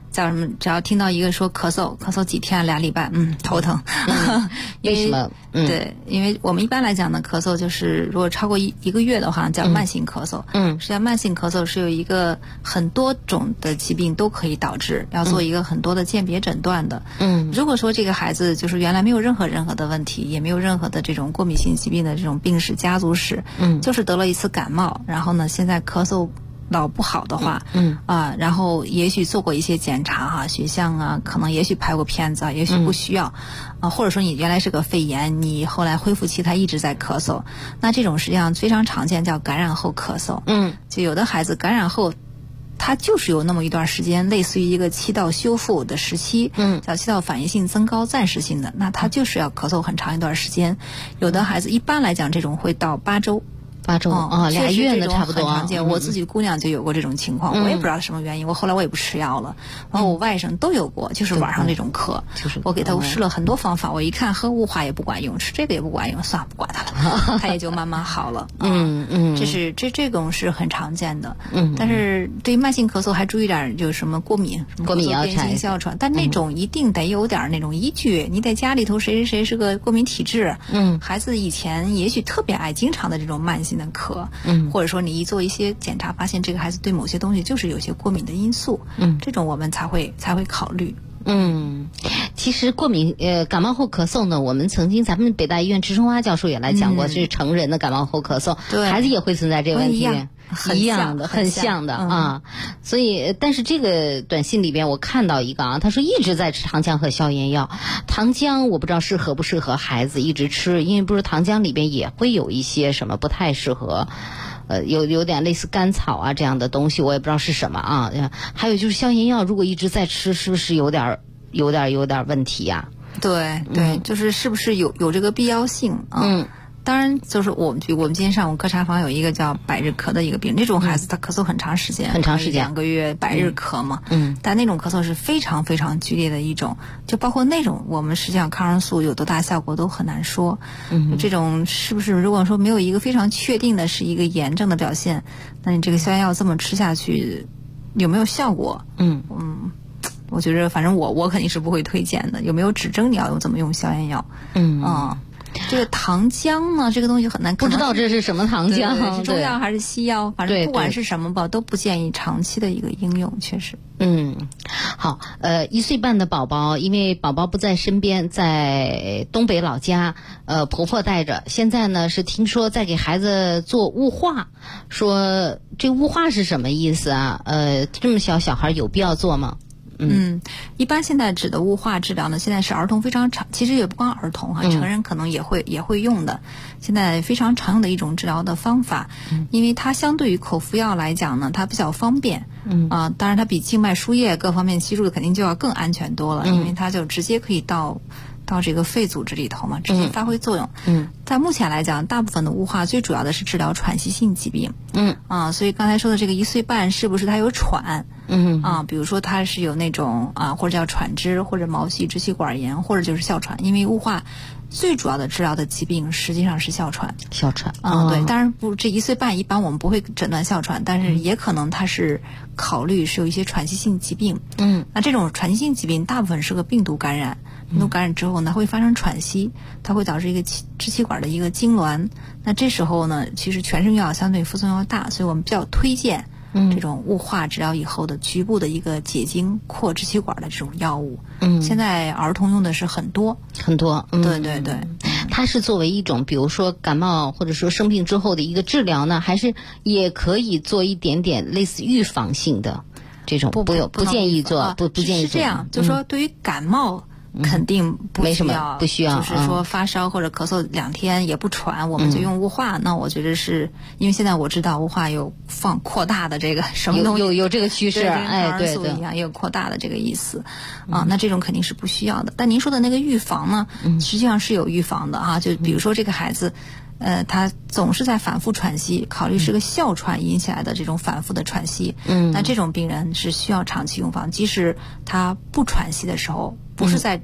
叫什么？只要听到一个说咳嗽几天2礼拜，头疼。 为什么？ 对，因为我们一般来讲呢，咳嗽就是如果超过一个月的话，叫慢性咳嗽。实际上慢性咳嗽是有一个很多种的疾病都可以导致，要做一个很多的鉴别诊断的。如果说这个孩子就是原来没有任何的问题，也没有任何的这种过敏性疾病的这种病史家族史，就是得了一次感冒，然后呢，现在咳嗽老不好的话，然后也许做过一些检查血象啊，可能也许拍过片子啊，也许不需要，或者说你原来是个肺炎，你后来恢复期他一直在咳嗽，那这种实际上非常常见，叫感染后咳嗽。就有的孩子感染后，他就是有那么一段时间，类似于一个气道修复的时期，叫气道反应性增高暂时性的，那他就是要咳嗽很长一段时间。有的孩子一般来讲，这种会到8周。 8周2月呢，差不多。 很常见，我自己姑娘就有过这种情况，我也不知道什么原因，后来我也不吃药了，然后我外甥都有过，就是晚上这种咳，我给他试了很多方法，我一看喝雾化也不管用，吃这个也不管用，算了，不管他了，他也就慢慢好了。这种是很常见的。但是对于慢性咳嗽还注意点，就是什么过敏要变性哮喘，但那种一定得有点那种依据，你在家里头谁是个过敏体质，孩子以前也许特别爱经常的这种慢性的咳，或者说你一做一些检查，发现这个孩子对某些东西就是有些过敏的因素，这种我们才会考虑。 其实感冒后咳嗽呢，我们曾经咱们北大医院池春花教授也来讲过，是成人的感冒后咳嗽，孩子也会存在这个问题。一样的，很像的啊。所以，但是这个短信里边我看到一个他说一直在吃糖浆和消炎药。糖浆我不知道适合不适合孩子一直吃，因为不是糖浆里边也会有一些什么不太适合。有点类似甘草啊这样的东西，我也不知道是什么啊。还有就是消炎药，如果一直在吃，是不是有点问题呀？ 对，就是不是有这个必要性啊？当然，就是我们今天上午科查房有一个叫百日咳的一个病人，这种孩子他咳嗽很长时间，2个月百日咳嘛。但那种咳嗽是非常非常剧烈的一种，就包括那种我们实际上抗生素有多大效果都很难说。这种是不是如果说没有一个非常确定的是一个炎症的表现，那你这个消炎药这么吃下去有没有效果？我觉得反正我肯定是不会推荐的。有没有指征你要怎么用消炎药？这个糖浆呢，这个东西很难， 不知道这是什么糖浆， 是中药还是西药，反正不管是什么吧，都不建议长期的一个应用，确实。 好，1岁半的宝宝，因为宝宝不在身边，在东北老家，婆婆带着，现在呢是听说在给孩子做雾化，说这雾化是什么意思啊？这么小孩有必要做吗？ 一般现在指的雾化治疗呢，现在是儿童非常常，其实也不光儿童成人可能也会用的，现在非常常用的一种治疗的方法。因为它相对于口服药来讲呢，它比较方便。当然它比静脉输液各方面吸入肯定就要更安全多了，因为它就直接可以到这个肺组织里头嘛，直接发挥作用。在目前来讲，大部分的雾化最主要的是治疗喘息性疾病。所以刚才说的这个1岁半是不是他有喘？比如说他是有那种或者叫喘支，或者毛细支气管炎，或者就是哮喘。因为雾化最主要的治疗的疾病实际上是哮喘。对，当然这1岁半一般我们不会诊断哮喘，但是也可能他是考虑是有一些喘息性疾病。那这种喘息性疾病大部分是个病毒感染。病毒感染之后呢，会发生喘息，它会导致一个支气管的一个痉挛。那这时候呢，其实全身药相对副作用要大，所以我们比较推荐这种雾化治疗以后的局部的一个解痉扩支气管的这种药物。现在儿童用的是很多。对。 它是作为一种比如说感冒或者说生病之后的一个治疗呢，还是也可以做一点点类似预防性的这种？不建议做，不建议做。 是这样，就是说对于感冒肯定不需要，就是说发烧或者咳嗽2天也不喘，我们就用雾化。那我觉得是因为现在我知道雾化有扩大的这个什么东西， 有这个趋势， 抗生素一样也有扩大的这个意思那这种肯定是不需要的。但您说的那个预防呢，实际上是有预防的就比如说这个孩子。他总是在反复喘息，考虑是个哮喘引起来的这种反复的喘息。那这种病人是需要长期用防，即使他不喘息的时候，不是在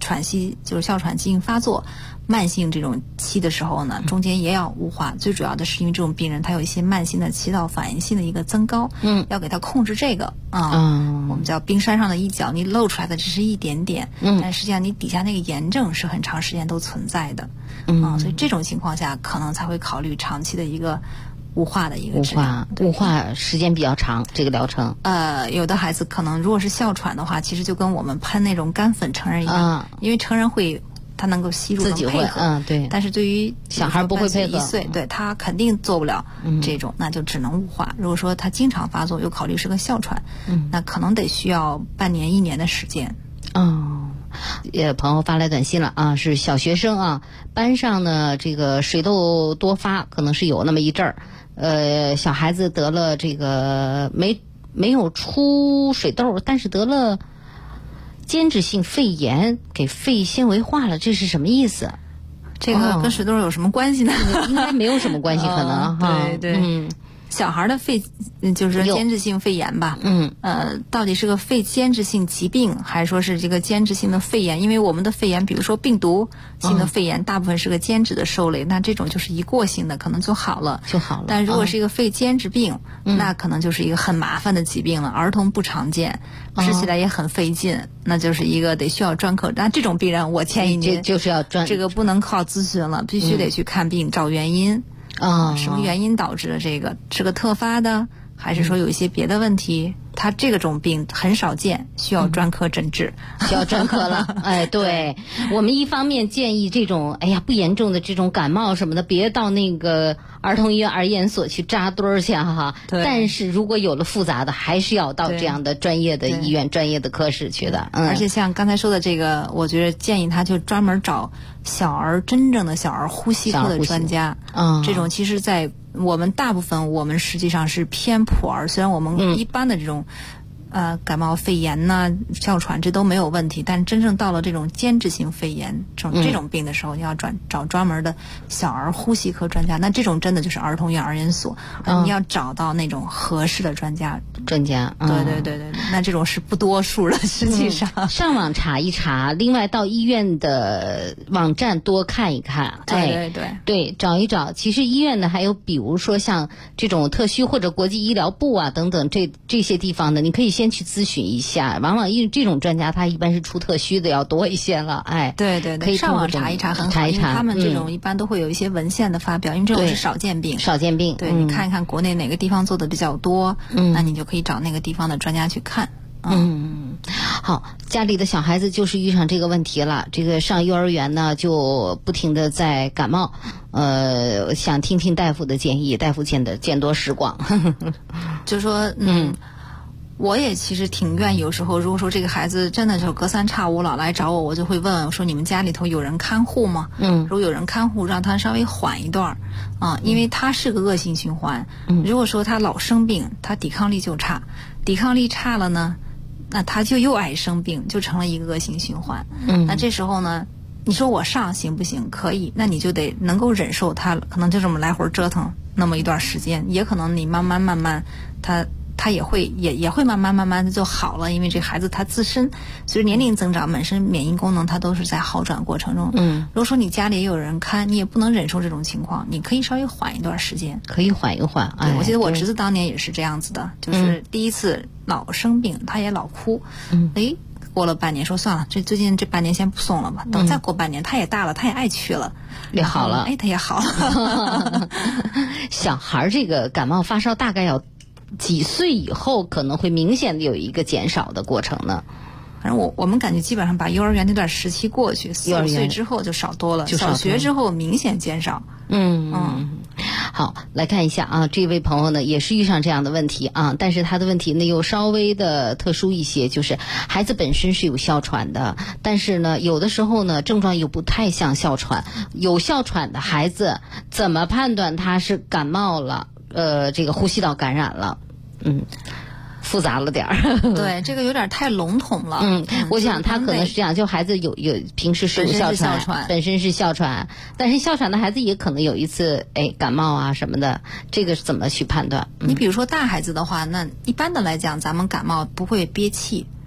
喘息就是哮喘急性发作慢性这种期的时候呢，中间也要雾化。最主要的是因为这种病人他有一些慢性的气道反应性的一个增高，要给他控制这个我们叫冰山上的一角，你露出来的只是一点点，但实际上你底下那个炎症是很长时间都存在的，所以这种情况下可能才会考虑长期的一个雾化的一个治疗。 雾化时间比较长，这个疗程。 有的孩子可能如果是哮喘的话，其实就跟我们喷那种干粉成人一样，因为成人他能够吸入自己能配合， 对。 但是对于小孩不会配合 ，1岁，对他肯定做不了这种，那就只能雾化。如果说他经常发作，又考虑是个哮喘，那可能得需要半年1年的时间。 朋友发来短信了啊，是小学生啊，班上呢这个水痘多发，可能是有那么一阵儿，小孩子得了这个没有出水痘，但是得了间质性肺炎，给肺纤维化了，这是什么意思？ 这个跟水痘有什么关系呢？ 应该没有什么关系，可能对。小孩的肺就是间质性肺炎吧，到底是个肺间质性疾病，还是说是这个间质性的肺炎？因为我们的肺炎，比如说病毒性的肺炎，大部分是个间质的受累，那这种就是一过性的，可能就好了。但如果是一个肺间质病，那可能就是一个很麻烦的疾病了。儿童不常见，治起来也很费劲，那就是一个得需要专科。那这种病人，我建议您就是要这个不能靠咨询了，必须得去看病找原因。什么原因导致的这个？是个特发的，还是说有一些别的问题？他这种病很少见，需要专科诊治， 需要专科了。对，我们一方面建议这种不严重的这种感冒什么的，别到那个儿童医院儿研所去扎堆儿去哈。但是如果有了复杂的，还是要到这样的专业的医院、专业的科室去的。 而且像刚才说的这个，我觉得建议他就专门找真正的小儿呼吸科的专家。这种其实在我们大部分我们实际上是偏普儿，虽然我们一般的这种感冒肺炎呐、哮喘这都没有问题，但真正到了这种间质性肺炎这种病的时候，你要找专门的小儿呼吸科专家，那这种真的就是儿童医院儿研所，你要找到那种合适的专家。对，那这种是不多数的，实际上。 上网查一查，另外到医院的网站多看一看。对，找一找。其实医院呢，还有比如说像这种特需或者国际医疗部啊等等这些地方呢，你可以先去咨询一下。往往这种专家他一般是出特需的要多一些了。 对， 可以上网查一查很好，因为他们这种一般都会有一些文献的发表，因为这种是少见病。对，你看一看国内哪个地方做的比较多，那你就可以找那个地方的专家去看。 好，家里的小孩子就是遇上这个问题了，这个上幼儿园呢就不停的在感冒，想听听大夫的建议，大夫见多识广。 就说我也其实挺愿意，有时候如果说这个孩子真的就隔三差五老来找我，我就会问我说你们家里头有人看护吗？如果有人看护，让他稍微缓一段因为他是个恶性循环。如果说他老生病，他抵抗力就差，抵抗力差了呢，那他就又爱生病，就成了一个恶性循环。那这时候呢，你说我上行不行？可以，那你就得能够忍受他可能就这么来回折腾那么一段时间，也可能你慢慢他也会慢慢的就好了，因为这孩子他自身随着年龄增长，本身免疫功能他都是在好转过程中。如果说你家里也有人看，你也不能忍受这种情况，你可以稍微缓一段时间， 可以缓一缓。 我记得我侄子当年也是这样子的，就是第一次老生病，他也老哭，过了半年说算了，最近这半年先不送了吧，等再过半年他也大了，他也爱去了， 也好了， 他也好了。 小孩这个感冒发烧大概要几岁以后可能会明显的有一个减少的过程呢？ 反正我们感觉基本上把幼儿园那段时期过去，4、5岁之后就少多了，小学之后明显减少。 好，来看一下啊，这位朋友呢也是遇上这样的问题啊，但是他的问题呢又稍微的特殊一些，就是孩子本身是有哮喘的，但是呢有的时候呢症状又不太像哮喘。有哮喘的孩子怎么判断他是感冒了？这个呼吸道感染了？复杂了点儿。 对，这个有点太笼统了。 我想他可能是这样，就孩子有平时是有哮喘，本身是哮喘，但是哮喘的孩子也可能有一次感冒啊什么的，这个怎么去判断？ 你比如说大孩子的话，那一般的来讲，咱们感冒不会憋气。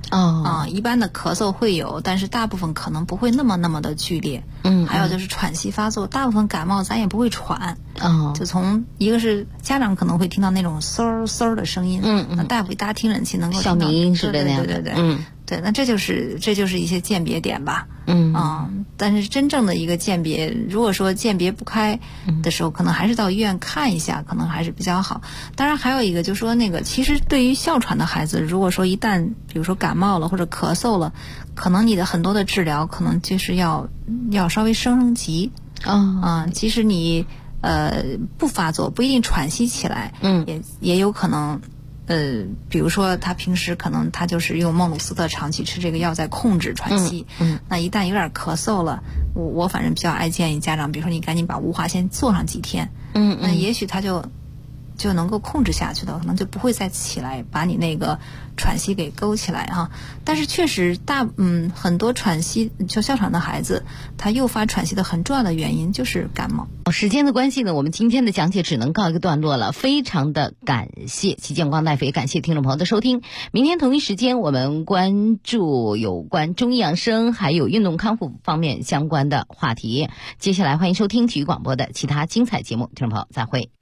一般的咳嗽会有，但是大部分可能不会那么的剧烈。还有就是喘息发作，大部分感冒咱也不会喘。就从一个是家长可能会听到那种嗖嗖的声音，那大夫一搭听诊器能够小鸣音似的那样的， 对，那这就是一些鉴别点吧。但是真正的一个鉴别，如果说鉴别不开的时候，可能还是到医院看一下，可能还是比较好。当然还有一个就是说其实对于哮喘的孩子，如果说一旦比如说感冒了或者咳嗽了，可能你的很多的治疗可能就是要稍微升级。即使你不发作，不一定喘息起来，也有可能。比如说他平时可能他就是用孟鲁斯特长期吃这个药在控制喘息，那一旦有点咳嗽了，我反正比较爱建议家长，比如说你赶紧把雾化先做上几天，那也许他就能够控制下去的，可能就不会再起来把你那个喘息给勾起来哈。但是确实很多喘息就哮喘的孩子，他诱发喘息的很重要的原因就是感冒。 时间的关系呢，我们今天的讲解只能告一个段落了，非常的感谢齐建光大夫，也感谢听众朋友的收听。明天同一时间我们关注有关中医养生还有运动康复方面相关的话题。接下来欢迎收听体育广播的其他精彩节目，听众朋友再会。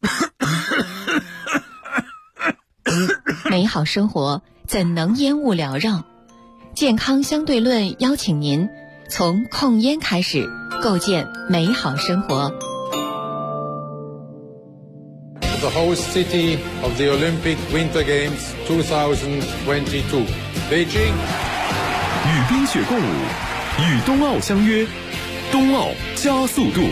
美好生活怎能烟雾缭绕？健康相对论邀请您从控烟开始，构建美好生活。 The host city of the Olympic Winter Games 2022, Beijing. 与冰雪共舞，与冬奥相约，冬奥加速度。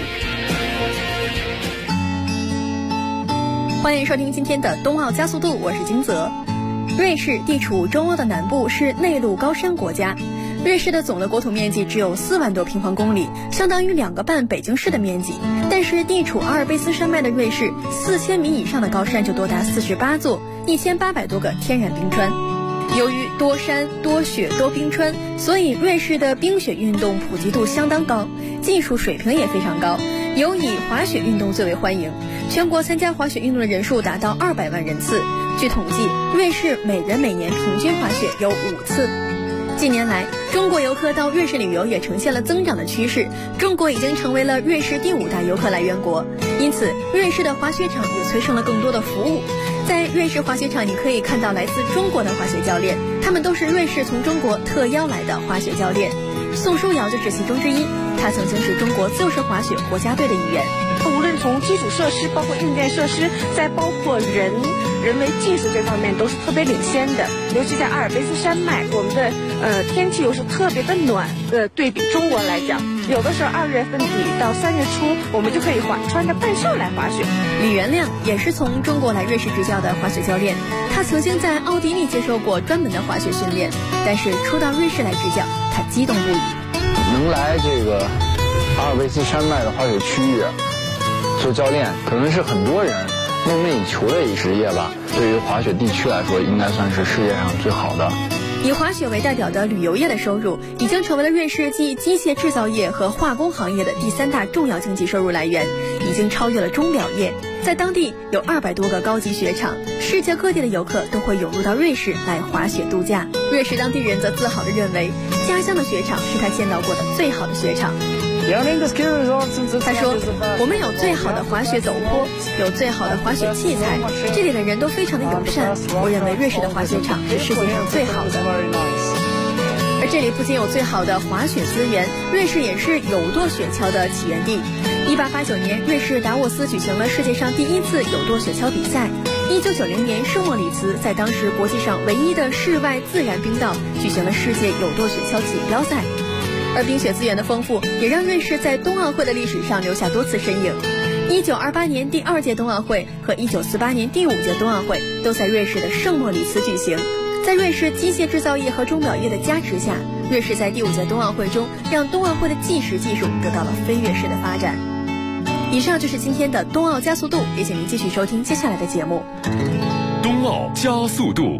欢迎收听今天的冬奥加速度，我是金泽。瑞士地处中欧的南部，是内陆高山国家。瑞士的总的国土面积只有4万多平方公里，相当于2个半北京市的面积。但是地处阿尔卑斯山脉的瑞士，4000米以上的高山就多达48座，1800多个天然冰川。由于多山多雪多冰川，所以瑞士的冰雪运动普及度相当高，技术水平也非常高，尤以滑雪运动最为欢迎。全国参加滑雪运动的人数达到200万人次。据统计，瑞士每人每年平均滑雪有5次。近年来，中国游客到瑞士旅游也呈现了增长的趋势，中国已经成为了瑞士第5大游客来源国，因此瑞士的滑雪场也催生了更多的服务。在瑞士滑雪场，你可以看到来自中国的滑雪教练，他们都是瑞士从中国特邀来的滑雪教练。宋书瑶就是其中之一，他曾经是中国自由式滑雪国家队的一员。 无论从基础设施，包括硬件设施，再包括人为技术这方面都是特别领先的。尤其在阿尔卑斯山脉，我们的天气又是特别的暖，对比中国来讲，有的时候2月份底到3月初，我们就可以穿着半袖来滑雪。 李元亮也是从中国来瑞士执教的滑雪教练，他曾经在奥地利接受过专门的滑雪训练，但是初到瑞士来执教，他激动不已。 能来这个阿尔卑斯山脉的滑雪区域做教练，可能是很多人梦寐以求的一职业吧。对于滑雪地区来说，应该算是世界上最好的。 以滑雪为代表的旅游业的收入，已经成为了瑞士继机械制造业和化工行业的第3大重要经济收入来源，已经超越了钟表业。在当地有200多个高级雪场，世界各地的游客都会涌入到瑞士来滑雪度假。瑞士当地人则自豪地认为，家乡的雪场是他见到过的最好的雪场。他说，我们有最好的滑雪陡坡，有最好的滑雪器材，这里的人都非常的友善，我认为瑞士的滑雪场是世界上最好的。而这里不仅有最好的滑雪资源，瑞士也是有舵雪橇的起源地。1889年，瑞士达沃斯举行了世界上第1次有舵雪橇比赛。1990年，圣莫里茨在当时国际上唯一的室外自然冰道举行了世界有舵雪橇锦标赛。而冰雪资源的丰富，也让瑞士在冬奥会的历史上留下多次身影。1928年第2届冬奥会和1948年第5届冬奥会都在瑞士的圣莫里茨举行。在瑞士机械制造业和钟表业的加持下，瑞士在第5届冬奥会中让冬奥会的计时技术得到了飞跃式的发展。以上就是今天的冬奥加速度，也请您继续收听接下来的节目。 冬奥加速度。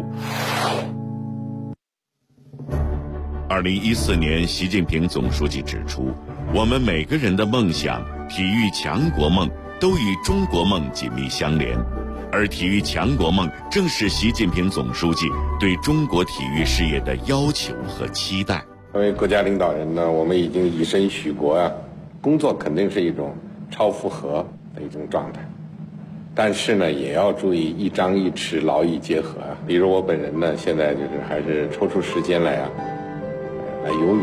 2014年，习近平总书记指出，我们每个人的梦想、体育强国梦都与中国梦紧密相连。 而体育强国梦正是习近平总书记对中国体育事业的要求和期待。 作为国家领导人呢，我们已经以身许国啊，工作肯定是一种超负荷的一种状态，但是呢，也要注意一张一弛，劳逸结合啊。比如我本人呢，现在就是还是抽出时间来游泳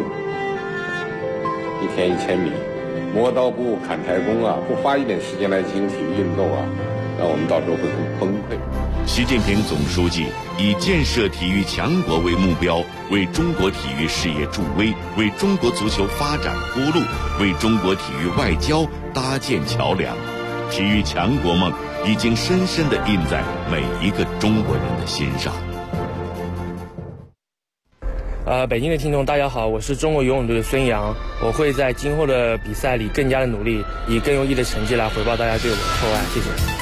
，1天1000米，磨刀不误砍柴工啊，不花一点时间来进行体育运动啊，那我们到时候会很崩溃。 习近平总书记以建设体育强国为目标，为中国体育事业助威，为中国足球发展铺路，为中国体育外交搭建桥梁。体育强国梦已经深深地印在每一个中国人的心上。 北京的听众大家好，我是中国游泳队的孙杨，我会在今后的比赛里更加的努力，以更优异的成绩来回报大家对我的厚爱，谢谢。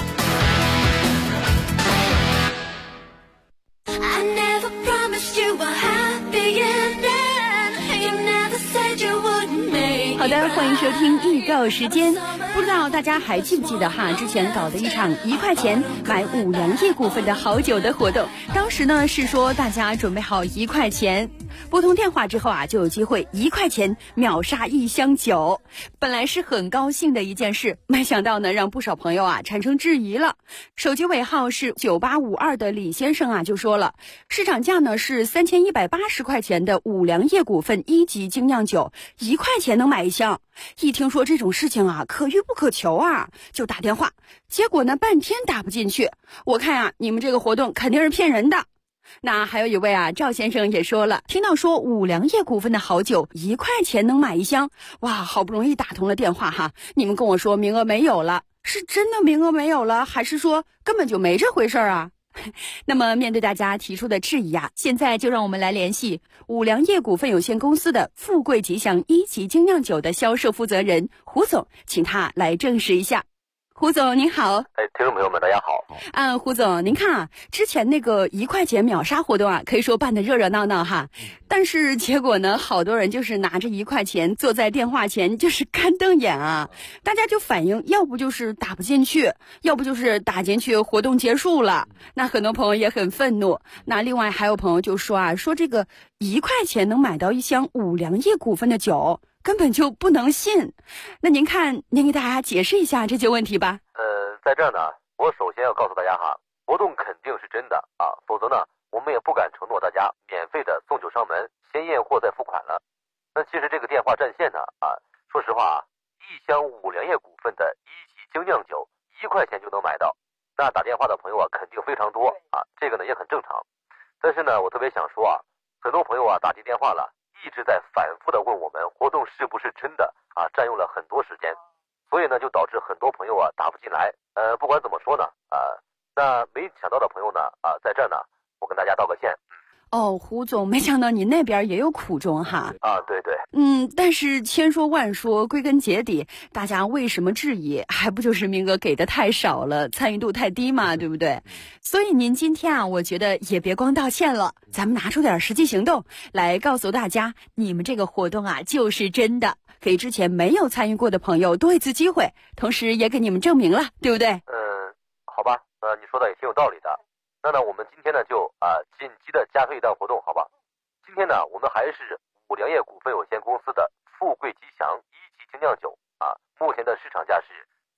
好的，欢迎收听预告时间。不知道大家还记不记得哈，之前搞的一场1块钱买5粮液股份的好酒的活动，当时呢是说大家准备好1块钱，拨通电话之后啊，就有机会1块钱秒杀1箱酒。本来是很高兴的一件事，没想到呢让不少朋友啊产生质疑了。手机尾号是9852的李先生啊就说了，市场价呢是3180块钱的5粮液股份1级精酿酒，1块钱能买1箱。一听说这种事情啊可遇不可求啊，就打电话，结果呢半天打不进去。我看啊你们这个活动肯定是骗人的。那还有一位啊赵先生也说了，听到说5粮液股份的好酒1块钱能买1箱，哇，好不容易打通了电话哈，你们跟我说名额没有了，是真的名额没有了，还是说根本就没这回事啊？那么面对大家提出的质疑啊，现在就让我们来联系5粮液股份有限公司的富贵吉祥1级精酿酒的销售负责人胡总，请他来证实一下。胡总您好。 听众朋友们大家好。 胡总，您看啊，之前那个1块钱秒杀活动啊，可以说办得热热闹闹哈，但是结果呢，好多人就是拿着1块钱坐在电话前就是干瞪眼啊，大家就反映要不就是打不进去，要不就是打进去活动结束了。那很多朋友也很愤怒。那另外还有朋友就说啊，说这个1块钱能买到1箱5粮液股份的酒，根本就不能信。那您看，您给大家解释一下这些问题吧。 在这儿呢，我首先要告诉大家哈，活动肯定是真的啊，否则呢，我们也不敢承诺大家免费的送酒上门，先验货再付款了。那其实这个电话占线呢啊，说实话啊，1箱5粮液股份的1级精酿酒1块钱就能买到，那打电话的朋友啊肯定非常多啊，这个呢也很正常。但是呢，我特别想说啊，很多朋友啊打进电话了，一直在反复的问我们活动是不是真的啊，占用了很多时间，所以呢就导致很多朋友啊打不进来。不管怎么说呢那没抢到的朋友呢在这儿呢我跟大家道个歉。 胡总，没想到你那边也有苦衷哈。 对对。 但是千说万说，归根结底，大家为什么质疑？还不就是名额给的太少了，参与度太低嘛，对不对？所以您今天啊，我觉得也别光道歉了，咱们拿出点实际行动来告诉大家，你们这个活动啊就是真的，给之前没有参与过的朋友多一次机会，同时也给你们证明了，对不对？ 好吧，你说的也挺有道理的。那呢，我们今天呢就紧急的加推一档活动，好吧？今天呢，我们还是5粮液股份有限公司的富贵吉祥1级精酿酒目前的市场价是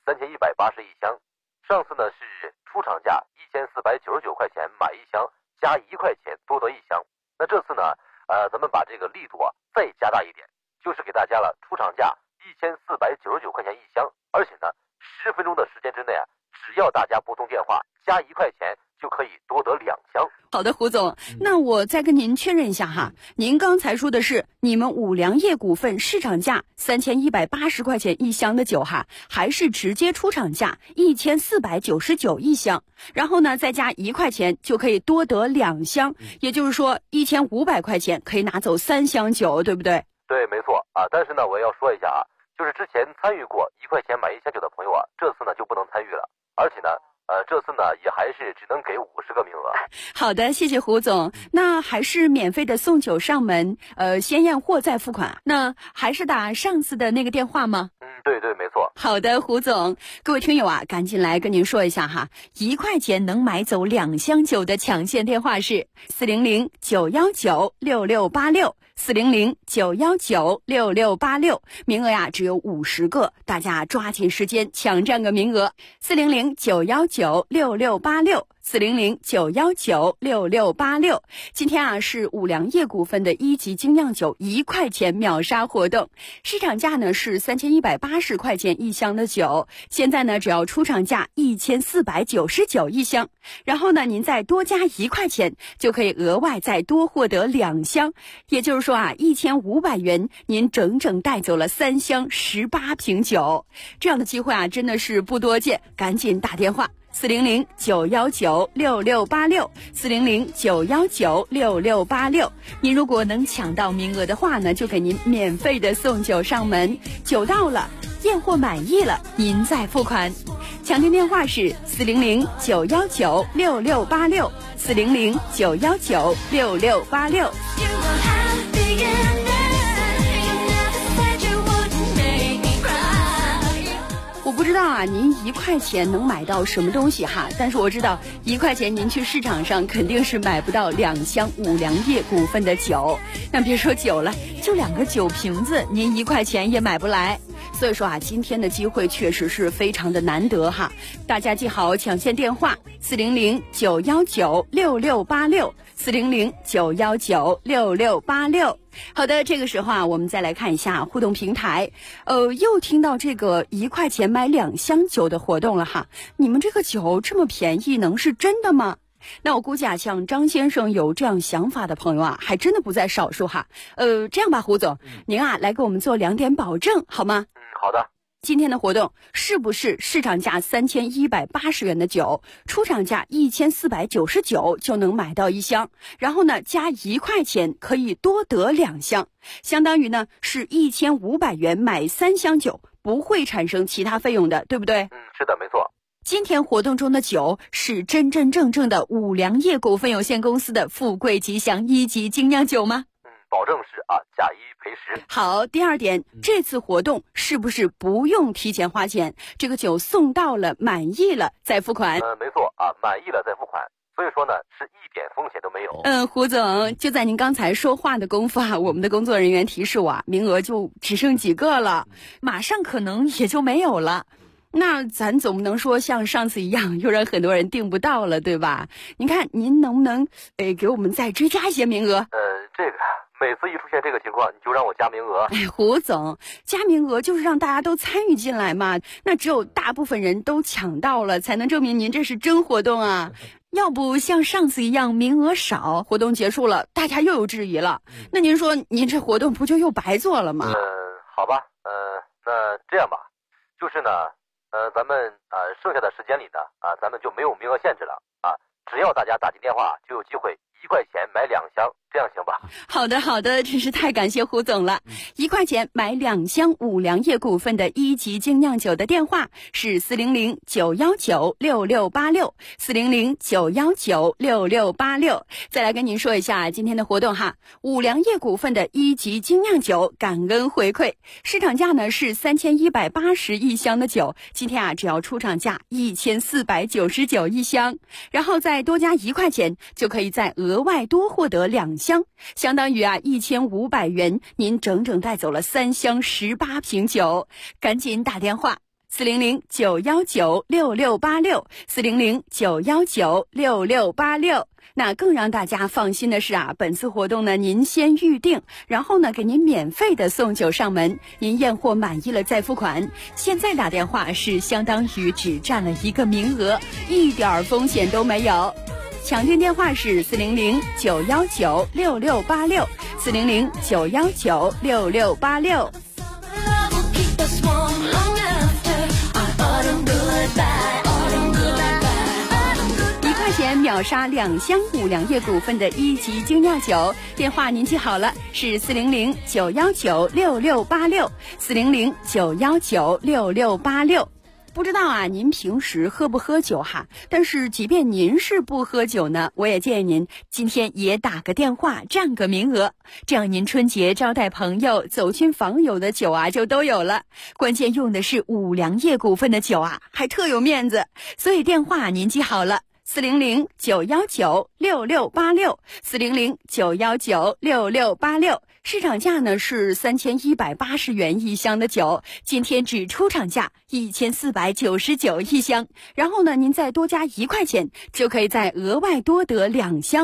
3180一箱，上次呢是出厂价1499块钱买1箱，加1块钱多得1箱。那这次呢，咱们把这个力度再加大一点，就是给大家了出厂价1499块钱1箱，而且呢10分钟的时间之内只要大家拨通电话加1块钱，就可以多得2箱。 好的，胡总，那我再跟您确认一下哈，您刚才说的是你们5粮液股份市场价3180块钱1箱的酒哈，还是直接出厂价1499一箱，然后呢再加1块钱就可以多得2箱，也就是说1500块钱可以拿走3箱酒，对不对？ 对，没错但是呢我要说一下就是之前参与过1块钱买1箱酒的朋友这次呢就不能参与了，而且呢这次呢也还是只能给50个名额。 好的，谢谢胡总。那还是免费的送酒上门，先验货再付款。那还是打上次的那个电话吗？ 对对，没错。 好的，胡总，各位听友啊，赶紧来跟您说一下哈，1块钱能买走2箱酒的抢线电话是400-919-6686，400-919-6686，名额呀只有50个，大家抓紧时间抢占个名额，400-919-6686，400-919-6686。今天啊是五粮液股份的1级精酿酒1块钱秒杀活动，市场价呢是3180块钱1箱的酒，现在呢只要出厂价1499一箱，然后呢您再多加1块钱，就可以额外再多获得2箱，也就是说啊1500元您整整带走了3箱18瓶酒，这样的机会啊真的是不多见，赶紧打电话。400-919-6686，400-919-6686。您如果能抢到名额的话呢，就给您免费的送酒上门。酒到了，验货满意了，您再付款。抢听电话是400-919-6686，400-919-6686。我不知道啊，您1块钱能买到什么东西哈？但是我知道1块钱您去市场上肯定是买不到2箱五粮液股份的酒，那别说酒了，就2个酒瓶子，您1块钱也买不来。所以说啊，今天的机会确实是非常的难得哈，大家记好抢线电话400-919-6686，400-919-6686。好的，这个时候啊，我们再来看一下互动平台，又听到这个1块钱买2箱酒的活动了哈，你们这个酒这么便宜，能是真的吗？那我估计啊，像张先生有这样想法的朋友啊，还真的不在少数哈。这样吧，胡总，您啊来给我们做2点保证好吗？ 好的。 今天的活动是不是市场价3180元的酒，出厂价1499就能买到1箱，然后呢加1块钱可以多得2箱，相当于呢是1500元买3箱酒，不会产生其他费用的，对不对？ 是的，没错。 今天活动中的酒是真真正正的五粮液股份有限公司的富贵吉祥1级精酿酒吗？ 保证是啊，假1赔10。 好，第2点，这次活动是不是不用提前花钱？这个酒送到了，满意了再付款？ 没错啊，满意了再付款。所以说呢，是一点风险都没有。 胡总，就在您刚才说话的功夫啊，我们的工作人员提示我啊，名额就只剩几个了，马上可能也就没有了。那咱总不能说像上次一样，又让很多人订不到了，对吧？您看您能不能给我们再追加一些名额？ 这个每次一出现这个情况，你就让我加名额。 胡总，加名额就是让大家都参与进来嘛。那只有大部分人都抢到了，才能证明您这是真活动啊。要不像上次一样名额少，活动结束了，大家又有质疑了。那您说您这活动不就又白做了吗？ 好吧，那这样吧，就是呢，咱们剩下的时间里呢，咱们就没有名额限制了啊，只要大家打进电话就有机会1块钱买2箱，这样行吧？ 好的好的，真是太感谢胡总了。1块钱买2箱五粮液股份的1级精酿酒的电话是400-919-6686，400-919-6686。再来跟您说一下今天的活动哈，五粮液股份的1级精酿酒感恩回馈，市场价呢是3180一箱的酒，今天啊只要出厂价1499一箱，然后再多加1块钱就可以再额外多获得2箱，相当于啊1500元，您整整带走了3箱18瓶酒，赶紧打电话400-919-6686，400-919-6686。那更让大家放心的是啊，本次活动呢，您先预定，然后呢给您免费的送酒上门，您验货满意了再付款。现在打电话是相当于只占了1个名额，一点风险都没有。抢订电话是400-919-6686，400-919-6686。1块钱秒杀2箱五粮液股份的1级精酿酒，电话您记好了，是400-919-6686，400-919-6686。 不知道啊，您平时喝不喝酒哈？但是即便您是不喝酒呢，我也建议您今天也打个电话占个名额，这样您春节招待朋友、走亲访友的酒啊就都有了。关键用的是五粮液股份的酒啊，还特有面子，所以电话您记好了。400-919-6686，400-919-6686，市场价呢是3180元一箱的酒，今天只出厂价1499一箱，然后呢您再多加1块钱，就可以再额外多得2箱。